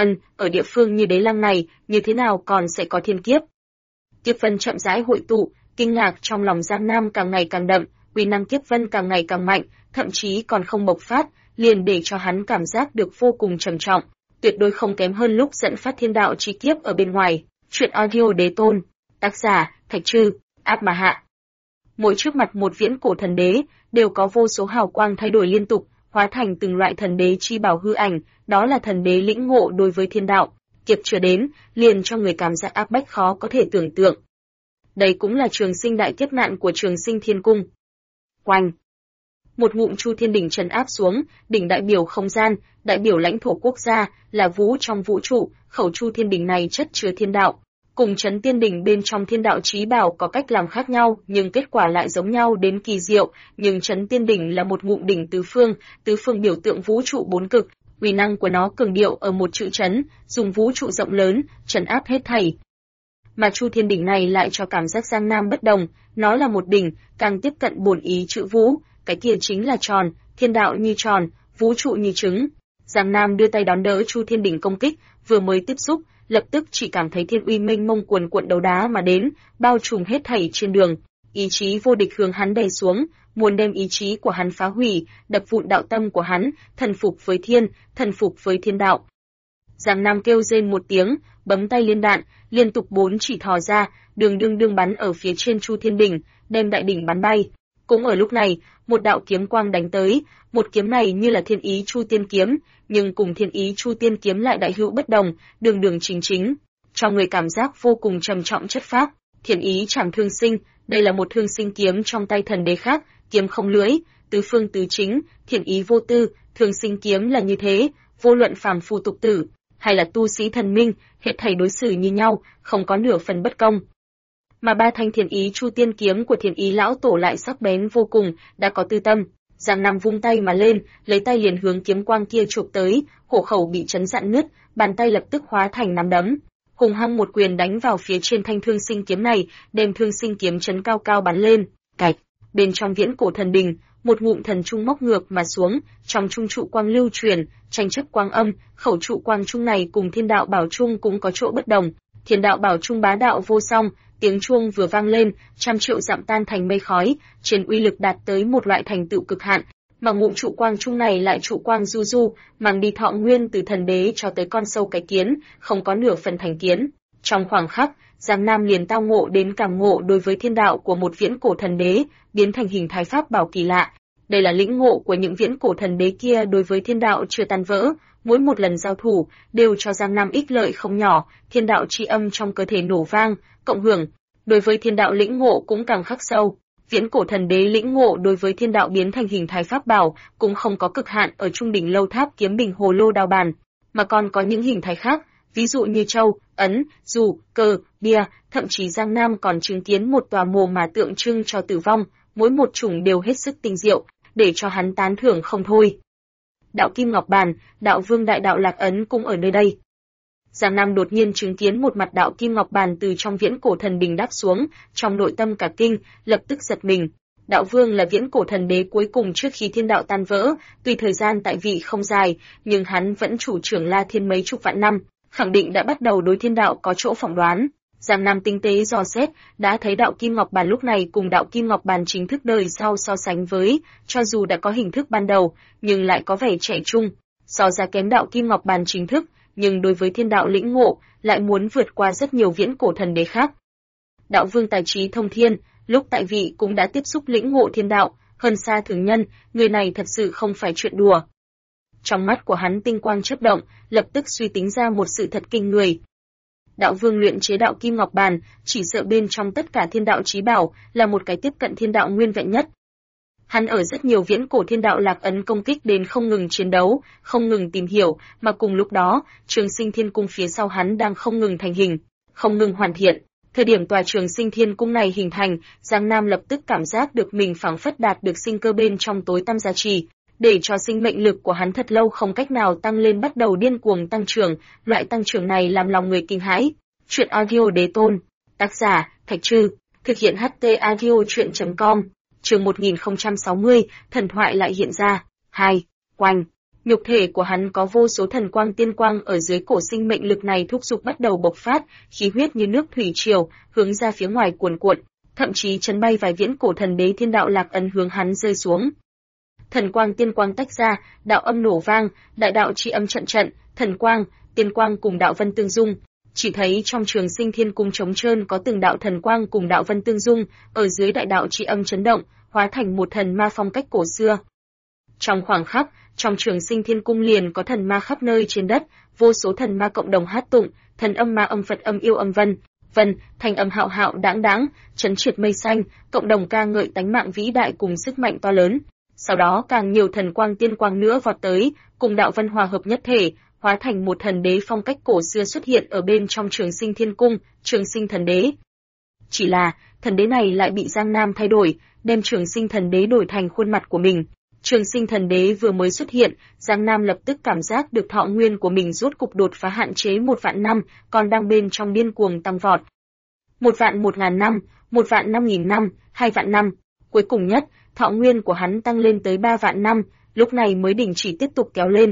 ở địa phương như đế lăng này, như thế nào còn sẽ có thiên kiếp? Kiếp vân chậm rãi hội tụ, kinh ngạc trong lòng Giang Nam càng ngày càng đậm, uy năng kiếp vân càng ngày càng mạnh, thậm chí còn không bộc phát, liền để cho hắn cảm giác được vô cùng trầm trọng, tuyệt đối không kém hơn lúc dẫn phát thiên đạo chi kiếp ở bên ngoài. Truyện audio đế tôn. Tác giả, Thạch Trư, Áp Mà Hạ. Mỗi trước mặt một viễn cổ thần đế, đều có vô số hào quang thay đổi liên tục, hóa thành từng loại thần đế chi bảo hư ảnh, đó là thần đế lĩnh ngộ đối với thiên đạo. Kiếp chưa đến, liền cho người cảm giác áp bách khó có thể tưởng tượng. Đây cũng là trường sinh đại kiếp nạn của Trường Sinh Thiên Cung. Oanh! Một ngụm Chu Thiên đỉnh trấn áp xuống, đỉnh đại biểu không gian, đại biểu lãnh thổ quốc gia, là vũ trong vũ trụ, khẩu Chu Thiên đỉnh này chất chứa thiên đạo. Cùng Chấn Tiên đỉnh bên trong thiên đạo chí bảo có cách làm khác nhau, nhưng kết quả lại giống nhau đến kỳ diệu, nhưng Chấn Tiên đỉnh là một ngụm đỉnh tứ phương biểu tượng vũ trụ bốn cực, uy năng của nó cường điệu ở một chữ chấn, dùng vũ trụ rộng lớn, trấn áp hết thảy. Mà Chu Thiên đỉnh này lại cho cảm giác Giang Nam bất đồng, nó là một đỉnh, càng tiếp cận bổn ý chữ vũ, cái kia chính là tròn, thiên đạo như tròn, vũ trụ như trứng. Giang Nam đưa tay đón đỡ Chu Thiên đỉnh công kích, vừa mới tiếp xúc, lập tức chỉ cảm thấy thiên uy mênh mông cuồn cuộn đấu đá mà đến, bao trùm hết thảy trên đường. Ý chí vô địch hướng hắn đè xuống, muốn đem ý chí của hắn phá hủy, đập vụn đạo tâm của hắn, thần phục với thiên, thần phục với thiên đạo. Giang Nam kêu rên một tiếng, bấm tay liên đạn, liên tục 4 chỉ thò ra, đường bắn ở phía trên Chu Thiên đỉnh, đem đại đỉnh bắn bay. Cũng ở lúc này, một đạo kiếm quang đánh tới, một kiếm này như là thiên ý Chu Tiên kiếm, nhưng cùng thiên ý Chu Tiên kiếm lại đại hữu bất đồng, đường chính, cho người cảm giác vô cùng trầm trọng chất phác. Thiên ý Trảm Thương Sinh, đây là một thương sinh kiếm trong tay thần đế khác, kiếm không lưỡi, tứ phương tứ chính, thiên ý vô tư, thương sinh kiếm là như thế, vô luận phàm phu tục tử, hay là tu sĩ thần minh, hết thảy đối xử như nhau, không có nửa phần bất công. Mà ba thanh thiên ý Chu Tiên kiếm của thiên ý lão tổ lại sắc bén vô cùng, đã có tư tâm. Giang Nam vung tay mà lên, lấy tay liền hướng kiếm quang kia chụp tới, hổ khẩu bị chấn dạn nứt, bàn tay lập tức hóa thành nắm đấm, hùng hăng một quyền đánh vào phía trên thanh thương sinh kiếm này, đem thương sinh kiếm chấn cao cao bắn lên. Cạch, bên trong viễn cổ thần đình, một ngụm thần trung móc ngược mà xuống, trong trung trụ quang lưu truyền, tranh chấp quang âm, khẩu trụ quang trung này cùng thiên đạo bảo trung cũng có chỗ bất đồng. Thiên đạo bảo trung bá đạo vô song, tiếng chuông vừa vang lên, trăm triệu dặm tan thành mây khói, trên uy lực đạt tới một loại thành tựu cực hạn, mà ngụm trụ quang trung này lại trụ quang du du, mang đi thọ nguyên từ thần đế cho tới con sâu cái kiến, không có nửa phần thành kiến. Trong khoảng khắc, Giang Nam liền tao ngộ đến cảm ngộ đối với thiên đạo của một viễn cổ thần đế, biến thành hình thái pháp bảo kỳ lạ. Đây là lĩnh ngộ của những viễn cổ thần đế kia đối với thiên đạo chưa tan vỡ, mỗi một lần giao thủ đều cho Giang Nam ích lợi không nhỏ, thiên đạo chi âm trong cơ thể nổ vang, cộng hưởng. Đối với thiên đạo lĩnh ngộ cũng càng khắc sâu. Viễn cổ thần đế lĩnh ngộ đối với thiên đạo biến thành hình thái pháp bảo cũng không có cực hạn ở trung đỉnh lâu tháp kiếm bình hồ lô đao bàn, mà còn có những hình thái khác, ví dụ như châu, ấn, dù, cờ, bia, thậm chí Giang Nam còn chứng kiến một tòa mồ mà tượng trưng cho tử vong, mỗi một chủng đều hết sức tinh diệu, để cho hắn tán thưởng không thôi. Đạo Kim Ngọc Bàn, đạo vương đại đạo Lạc Ấn cũng ở nơi đây. Giang Nam đột nhiên chứng kiến một mặt đạo Kim Ngọc Bàn từ trong viễn cổ thần đình đáp xuống, trong nội tâm cả kinh, lập tức giật mình. Đạo vương là viễn cổ thần đế cuối cùng trước khi thiên đạo tan vỡ, tuy thời gian tại vị không dài, nhưng hắn vẫn chủ trưởng La Thiên mấy chục vạn năm, khẳng định đã bắt đầu đối thiên đạo có chỗ phỏng đoán. Giang Nam tinh tế dò xét, đã thấy đạo Kim Ngọc Bàn lúc này cùng đạo Kim Ngọc Bàn chính thức đời sau so sánh với, cho dù đã có hình thức ban đầu, nhưng lại có vẻ trẻ trung, so ra kém đạo Kim Ngọc Bàn chính thức, nhưng đối với thiên đạo lĩnh ngộ, lại muốn vượt qua rất nhiều viễn cổ thần đế khác. Đạo vương tài trí thông thiên, lúc tại vị cũng đã tiếp xúc lĩnh ngộ thiên đạo, hơn xa thường nhân, người này thật sự không phải chuyện đùa. Trong mắt của hắn tinh quang chớp động, lập tức suy tính ra một sự thật kinh người. Đạo vương luyện chế đạo Kim Ngọc Bàn, chỉ sợ bên trong tất cả thiên đạo chí bảo, là một cái tiếp cận thiên đạo nguyên vẹn nhất. Hắn ở rất nhiều viễn cổ thiên đạo Lạc Ấn công kích đến không ngừng chiến đấu, không ngừng tìm hiểu, mà cùng lúc đó, Trường Sinh Thiên Cung phía sau hắn đang không ngừng thành hình, không ngừng hoàn thiện. Thời điểm tòa Trường Sinh Thiên Cung này hình thành, Giang Nam lập tức cảm giác được mình phảng phất đạt được sinh cơ bên trong tối tăm gia trì, để cho sinh mệnh lực của hắn thật lâu không cách nào tăng lên bắt đầu điên cuồng tăng trưởng, loại tăng trưởng này làm lòng người kinh hãi. Truyện audio đế tôn, tác giả, Thạch Trư, thực hiện HT audio truyện.com. Chương 1060, thần thoại lại hiện ra. 2. Quanh. Nhục thể của hắn có vô số thần quang tiên quang ở dưới cổ sinh mệnh lực này thúc giục bắt đầu bộc phát, khí huyết như nước thủy triều, hướng ra phía ngoài cuồn cuộn, thậm chí chấn bay vài viễn cổ thần đế thiên đạo Lạc Ấn hướng hắn rơi xuống. Thần quang tiên quang tách ra, đạo âm nổ vang, đại đạo chi âm trận trận, thần quang, tiên quang cùng đạo vân tương dung, Chỉ thấy trong Trường Sinh Thiên Cung trống trơn có từng đạo thần quang cùng đạo vân tương dung, ở dưới đại đạo chi âm chấn động, hóa thành một thần ma phong cách cổ xưa. Trong khoảng khắc, trong Trường Sinh Thiên Cung liền có thần ma khắp nơi trên đất, vô số thần ma cộng đồng hát tụng, thần âm ma âm Phật âm yêu âm vân, thanh âm hạo hạo đáng đáng, chấn triệt mây xanh, cộng đồng ca ngợi tánh mạng vĩ đại cùng sức mạnh to lớn. Sau đó càng nhiều thần quang tiên quang nữa vọt tới, cùng đạo vân hòa hợp nhất thể, hóa thành một thần đế phong cách cổ xưa xuất hiện ở bên trong Trường Sinh Thiên Cung, Trường Sinh Thần Đế. Chỉ là, thần đế này lại bị Giang Nam thay đổi, đem Trường Sinh Thần Đế đổi thành khuôn mặt của mình. Trường Sinh Thần Đế vừa mới xuất hiện, Giang Nam lập tức cảm giác được thọ nguyên của mình rốt cục đột phá hạn chế 1.000 năm, còn đang bên trong điên cuồng tăng vọt. 1.000 năm, 1.005.000 năm, 2.000 năm. Cuối cùng nhất, thọ nguyên của hắn tăng lên tới 3.000 năm, lúc này mới đình chỉ tiếp tục kéo lên.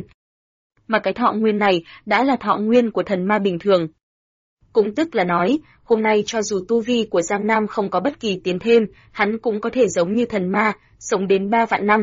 Mà cái thọ nguyên này đã là thọ nguyên của thần ma bình thường. Cũng tức là nói, hôm nay cho dù tu vi của Giang Nam không có bất kỳ tiến thêm, hắn cũng có thể giống như thần ma, sống đến 3.000 năm.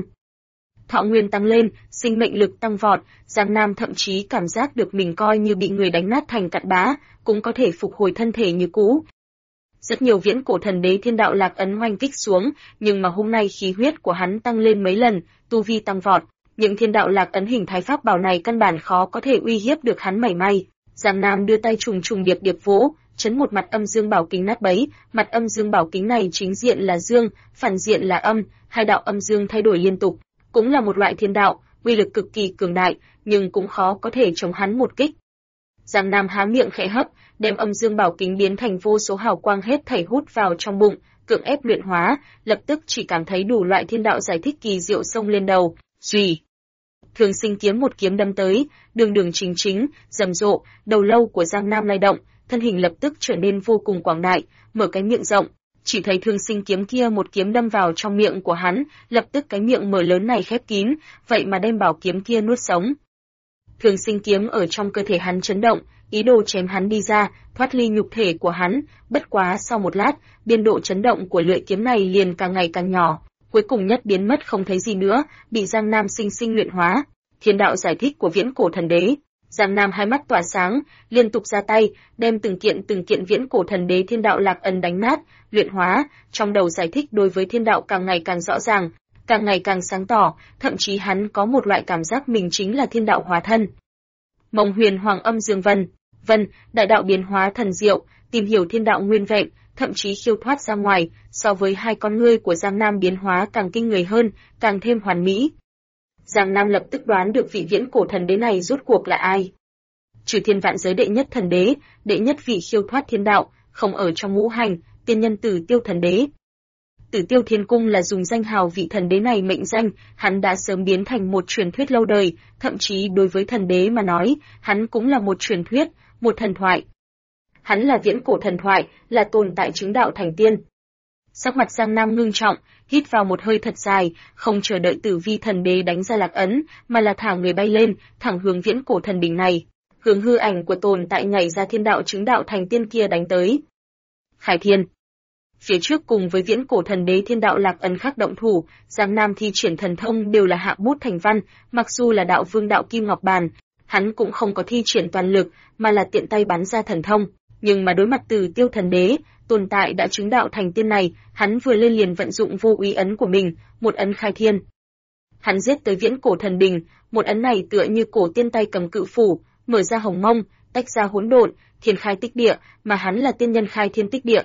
Thọ nguyên tăng lên, sinh mệnh lực tăng vọt, Giang Nam thậm chí cảm giác được mình coi như bị người đánh nát thành cặn bã, cũng có thể phục hồi thân thể như cũ. Rất nhiều viễn cổ thần đế thiên đạo lạc ấn oanh kích xuống, nhưng mà hôm nay khí huyết của hắn tăng lên mấy lần, tu vi tăng vọt, những thiên đạo lạc ấn hình thái pháp bảo này căn bản khó có thể uy hiếp được hắn mảy may. Giang Nam đưa tay trùng trùng điệp điệp vỗ, chấn một mặt âm dương bảo kính nát bấy, mặt âm dương bảo kính này chính diện là dương, phản diện là âm, hai đạo âm dương thay đổi liên tục, cũng là một loại thiên đạo, uy lực cực kỳ cường đại, nhưng cũng khó có thể chống hắn một kích. Giang Nam há miệng khẽ hấp, đem âm dương bảo kính biến thành vô số hào quang hết thảy hút vào trong bụng, cưỡng ép luyện hóa, lập tức chỉ cảm thấy đủ loại thiên đạo giải thích kỳ diệu xông lên đầu. Rì. Thường Sinh kiếm một kiếm đâm tới, đường đường chính chính, rầm rộ, đầu lâu của Giang Nam lay động, thân hình lập tức trở nên vô cùng quảng đại, mở cái miệng rộng, chỉ thấy Thường Sinh kiếm kia một kiếm đâm vào trong miệng của hắn, lập tức cái miệng mở lớn này khép kín, vậy mà đem bảo kiếm kia nuốt sống. Thường Sinh kiếm ở trong cơ thể hắn chấn động, ý đồ chém hắn đi ra, thoát ly nhục thể của hắn, bất quá sau một lát, biên độ chấn động của lưỡi kiếm này liền càng ngày càng nhỏ, cuối cùng nhất biến mất không thấy gì nữa, bị Giang Nam sinh sinh luyện hóa. Thiên đạo giải thích của viễn cổ thần đế. Giang Nam hai mắt tỏa sáng, liên tục ra tay, đem từng kiện viễn cổ thần đế thiên đạo lạc ấn đánh nát, luyện hóa, trong đầu giải thích đối với thiên đạo càng ngày càng rõ ràng, càng ngày càng sáng tỏ, thậm chí hắn có một loại cảm giác mình chính là thiên đạo hóa thân. Mộng Huyền Hoàng âm dương vân, đại đạo biến hóa thần diệu, tìm hiểu thiên đạo nguyên vẹn, thậm chí khiêu thoát ra ngoài, so với hai con ngươi của Giang Nam biến hóa càng kinh người hơn, càng thêm hoàn mỹ. Giang Nam lập tức đoán được vị viễn cổ thần đế này rốt cuộc là ai. Trừ thiên vạn giới đệ nhất thần đế, đệ nhất vị khiêu thoát thiên đạo, không ở trong ngũ hành, tiên nhân Tử Tiêu thần đế. Tử Tiêu Thiên Cung là dùng danh hào vị thần đế này mệnh danh, hắn đã sớm biến thành một truyền thuyết lâu đời, thậm chí đối với thần đế mà nói, hắn cũng là một truyền thuyết, một thần thoại. Hắn là viễn cổ thần thoại, là tồn tại chứng đạo thành tiên. Sắc mặt Giang Nam ngưng trọng, hít vào một hơi thật dài, không chờ đợi Tử Vi thần đế đánh ra lạc ấn, mà là thả người bay lên, thẳng hướng viễn cổ thần đỉnh này, hướng hư ảnh của tồn tại nhảy ra thiên đạo chứng đạo thành tiên kia đánh tới. Khải Thiên. Phía trước cùng với viễn cổ thần đế thiên đạo lạc ấn khắc động thủ, Giang Nam thi triển thần thông đều là hạ bút thành văn, mặc dù là đạo vương đạo kim ngọc bàn, hắn cũng không có thi triển toàn lực, mà là tiện tay bắn ra thần thông, nhưng mà đối mặt Tử Tiêu thần đế, tồn tại đã chứng đạo thành tiên này, hắn vừa lên liền vận dụng vô úy ấn của mình, một ấn khai thiên. Hắn giết tới viễn cổ thần đình, một ấn này tựa như cổ tiên tay cầm cự phủ, mở ra hồng mông, tách ra hỗn độn, thiên khai tích địa, mà hắn là tiên nhân khai thiên tích địa.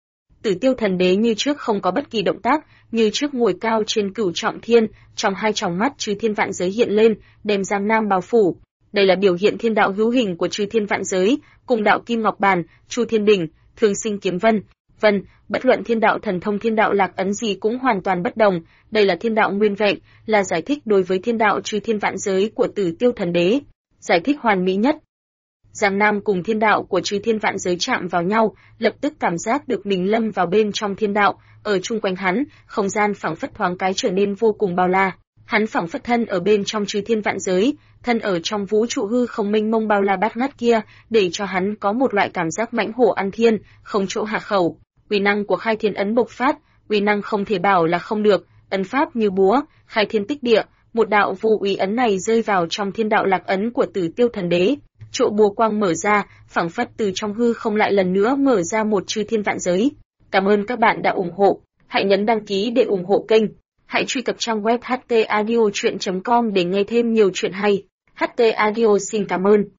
Tử Tiêu thần đế như trước không có bất kỳ động tác, như trước ngồi cao trên cửu trọng thiên, trong hai tròng mắt Chư Thiên vạn giới hiện lên, đem Giang Nam bao phủ. Đây là biểu hiện thiên đạo hữu hình của Chư Thiên vạn giới, cùng đạo kim ngọc bàn, Chu Thiên đỉnh, Thường Sinh kiếm vân, bất luận thiên đạo thần thông thiên đạo lạc ấn gì cũng hoàn toàn bất đồng, đây là thiên đạo nguyên vẹn, là giải thích đối với thiên đạo Chư Thiên vạn giới của Tử Tiêu thần đế, giải thích hoàn mỹ nhất. Giang Nam cùng thiên đạo của Chư Thiên vạn giới chạm vào nhau, lập tức cảm giác được mình lâm vào bên trong thiên đạo, ở chung quanh hắn, không gian phảng phất thoáng cái trở nên vô cùng bao la. Hắn phảng phất thân ở bên trong Chư Thiên vạn giới, thân ở trong vũ trụ hư không mênh mông bao la bát ngát kia, để cho hắn có một loại cảm giác mãnh hổ ăn thiên, không chỗ hạ khẩu. Uy năng của Khai Thiên ấn bộc phát, uy năng không thể bảo là không được, ấn pháp như búa, khai thiên tích địa, một đạo vô úy ấn này rơi vào trong thiên đạo lạc ấn của Tử Tiêu thần đế, Chỗ bùa quang mở ra, phảng phất từ trong hư không lại lần nữa mở ra một chư thiên vạn giới. Cảm ơn các bạn đã ủng hộ. Hãy nhấn đăng ký để ủng hộ kênh. Hãy truy cập trang web htaudio.com để nghe thêm nhiều chuyện hay. HT Audio xin cảm ơn.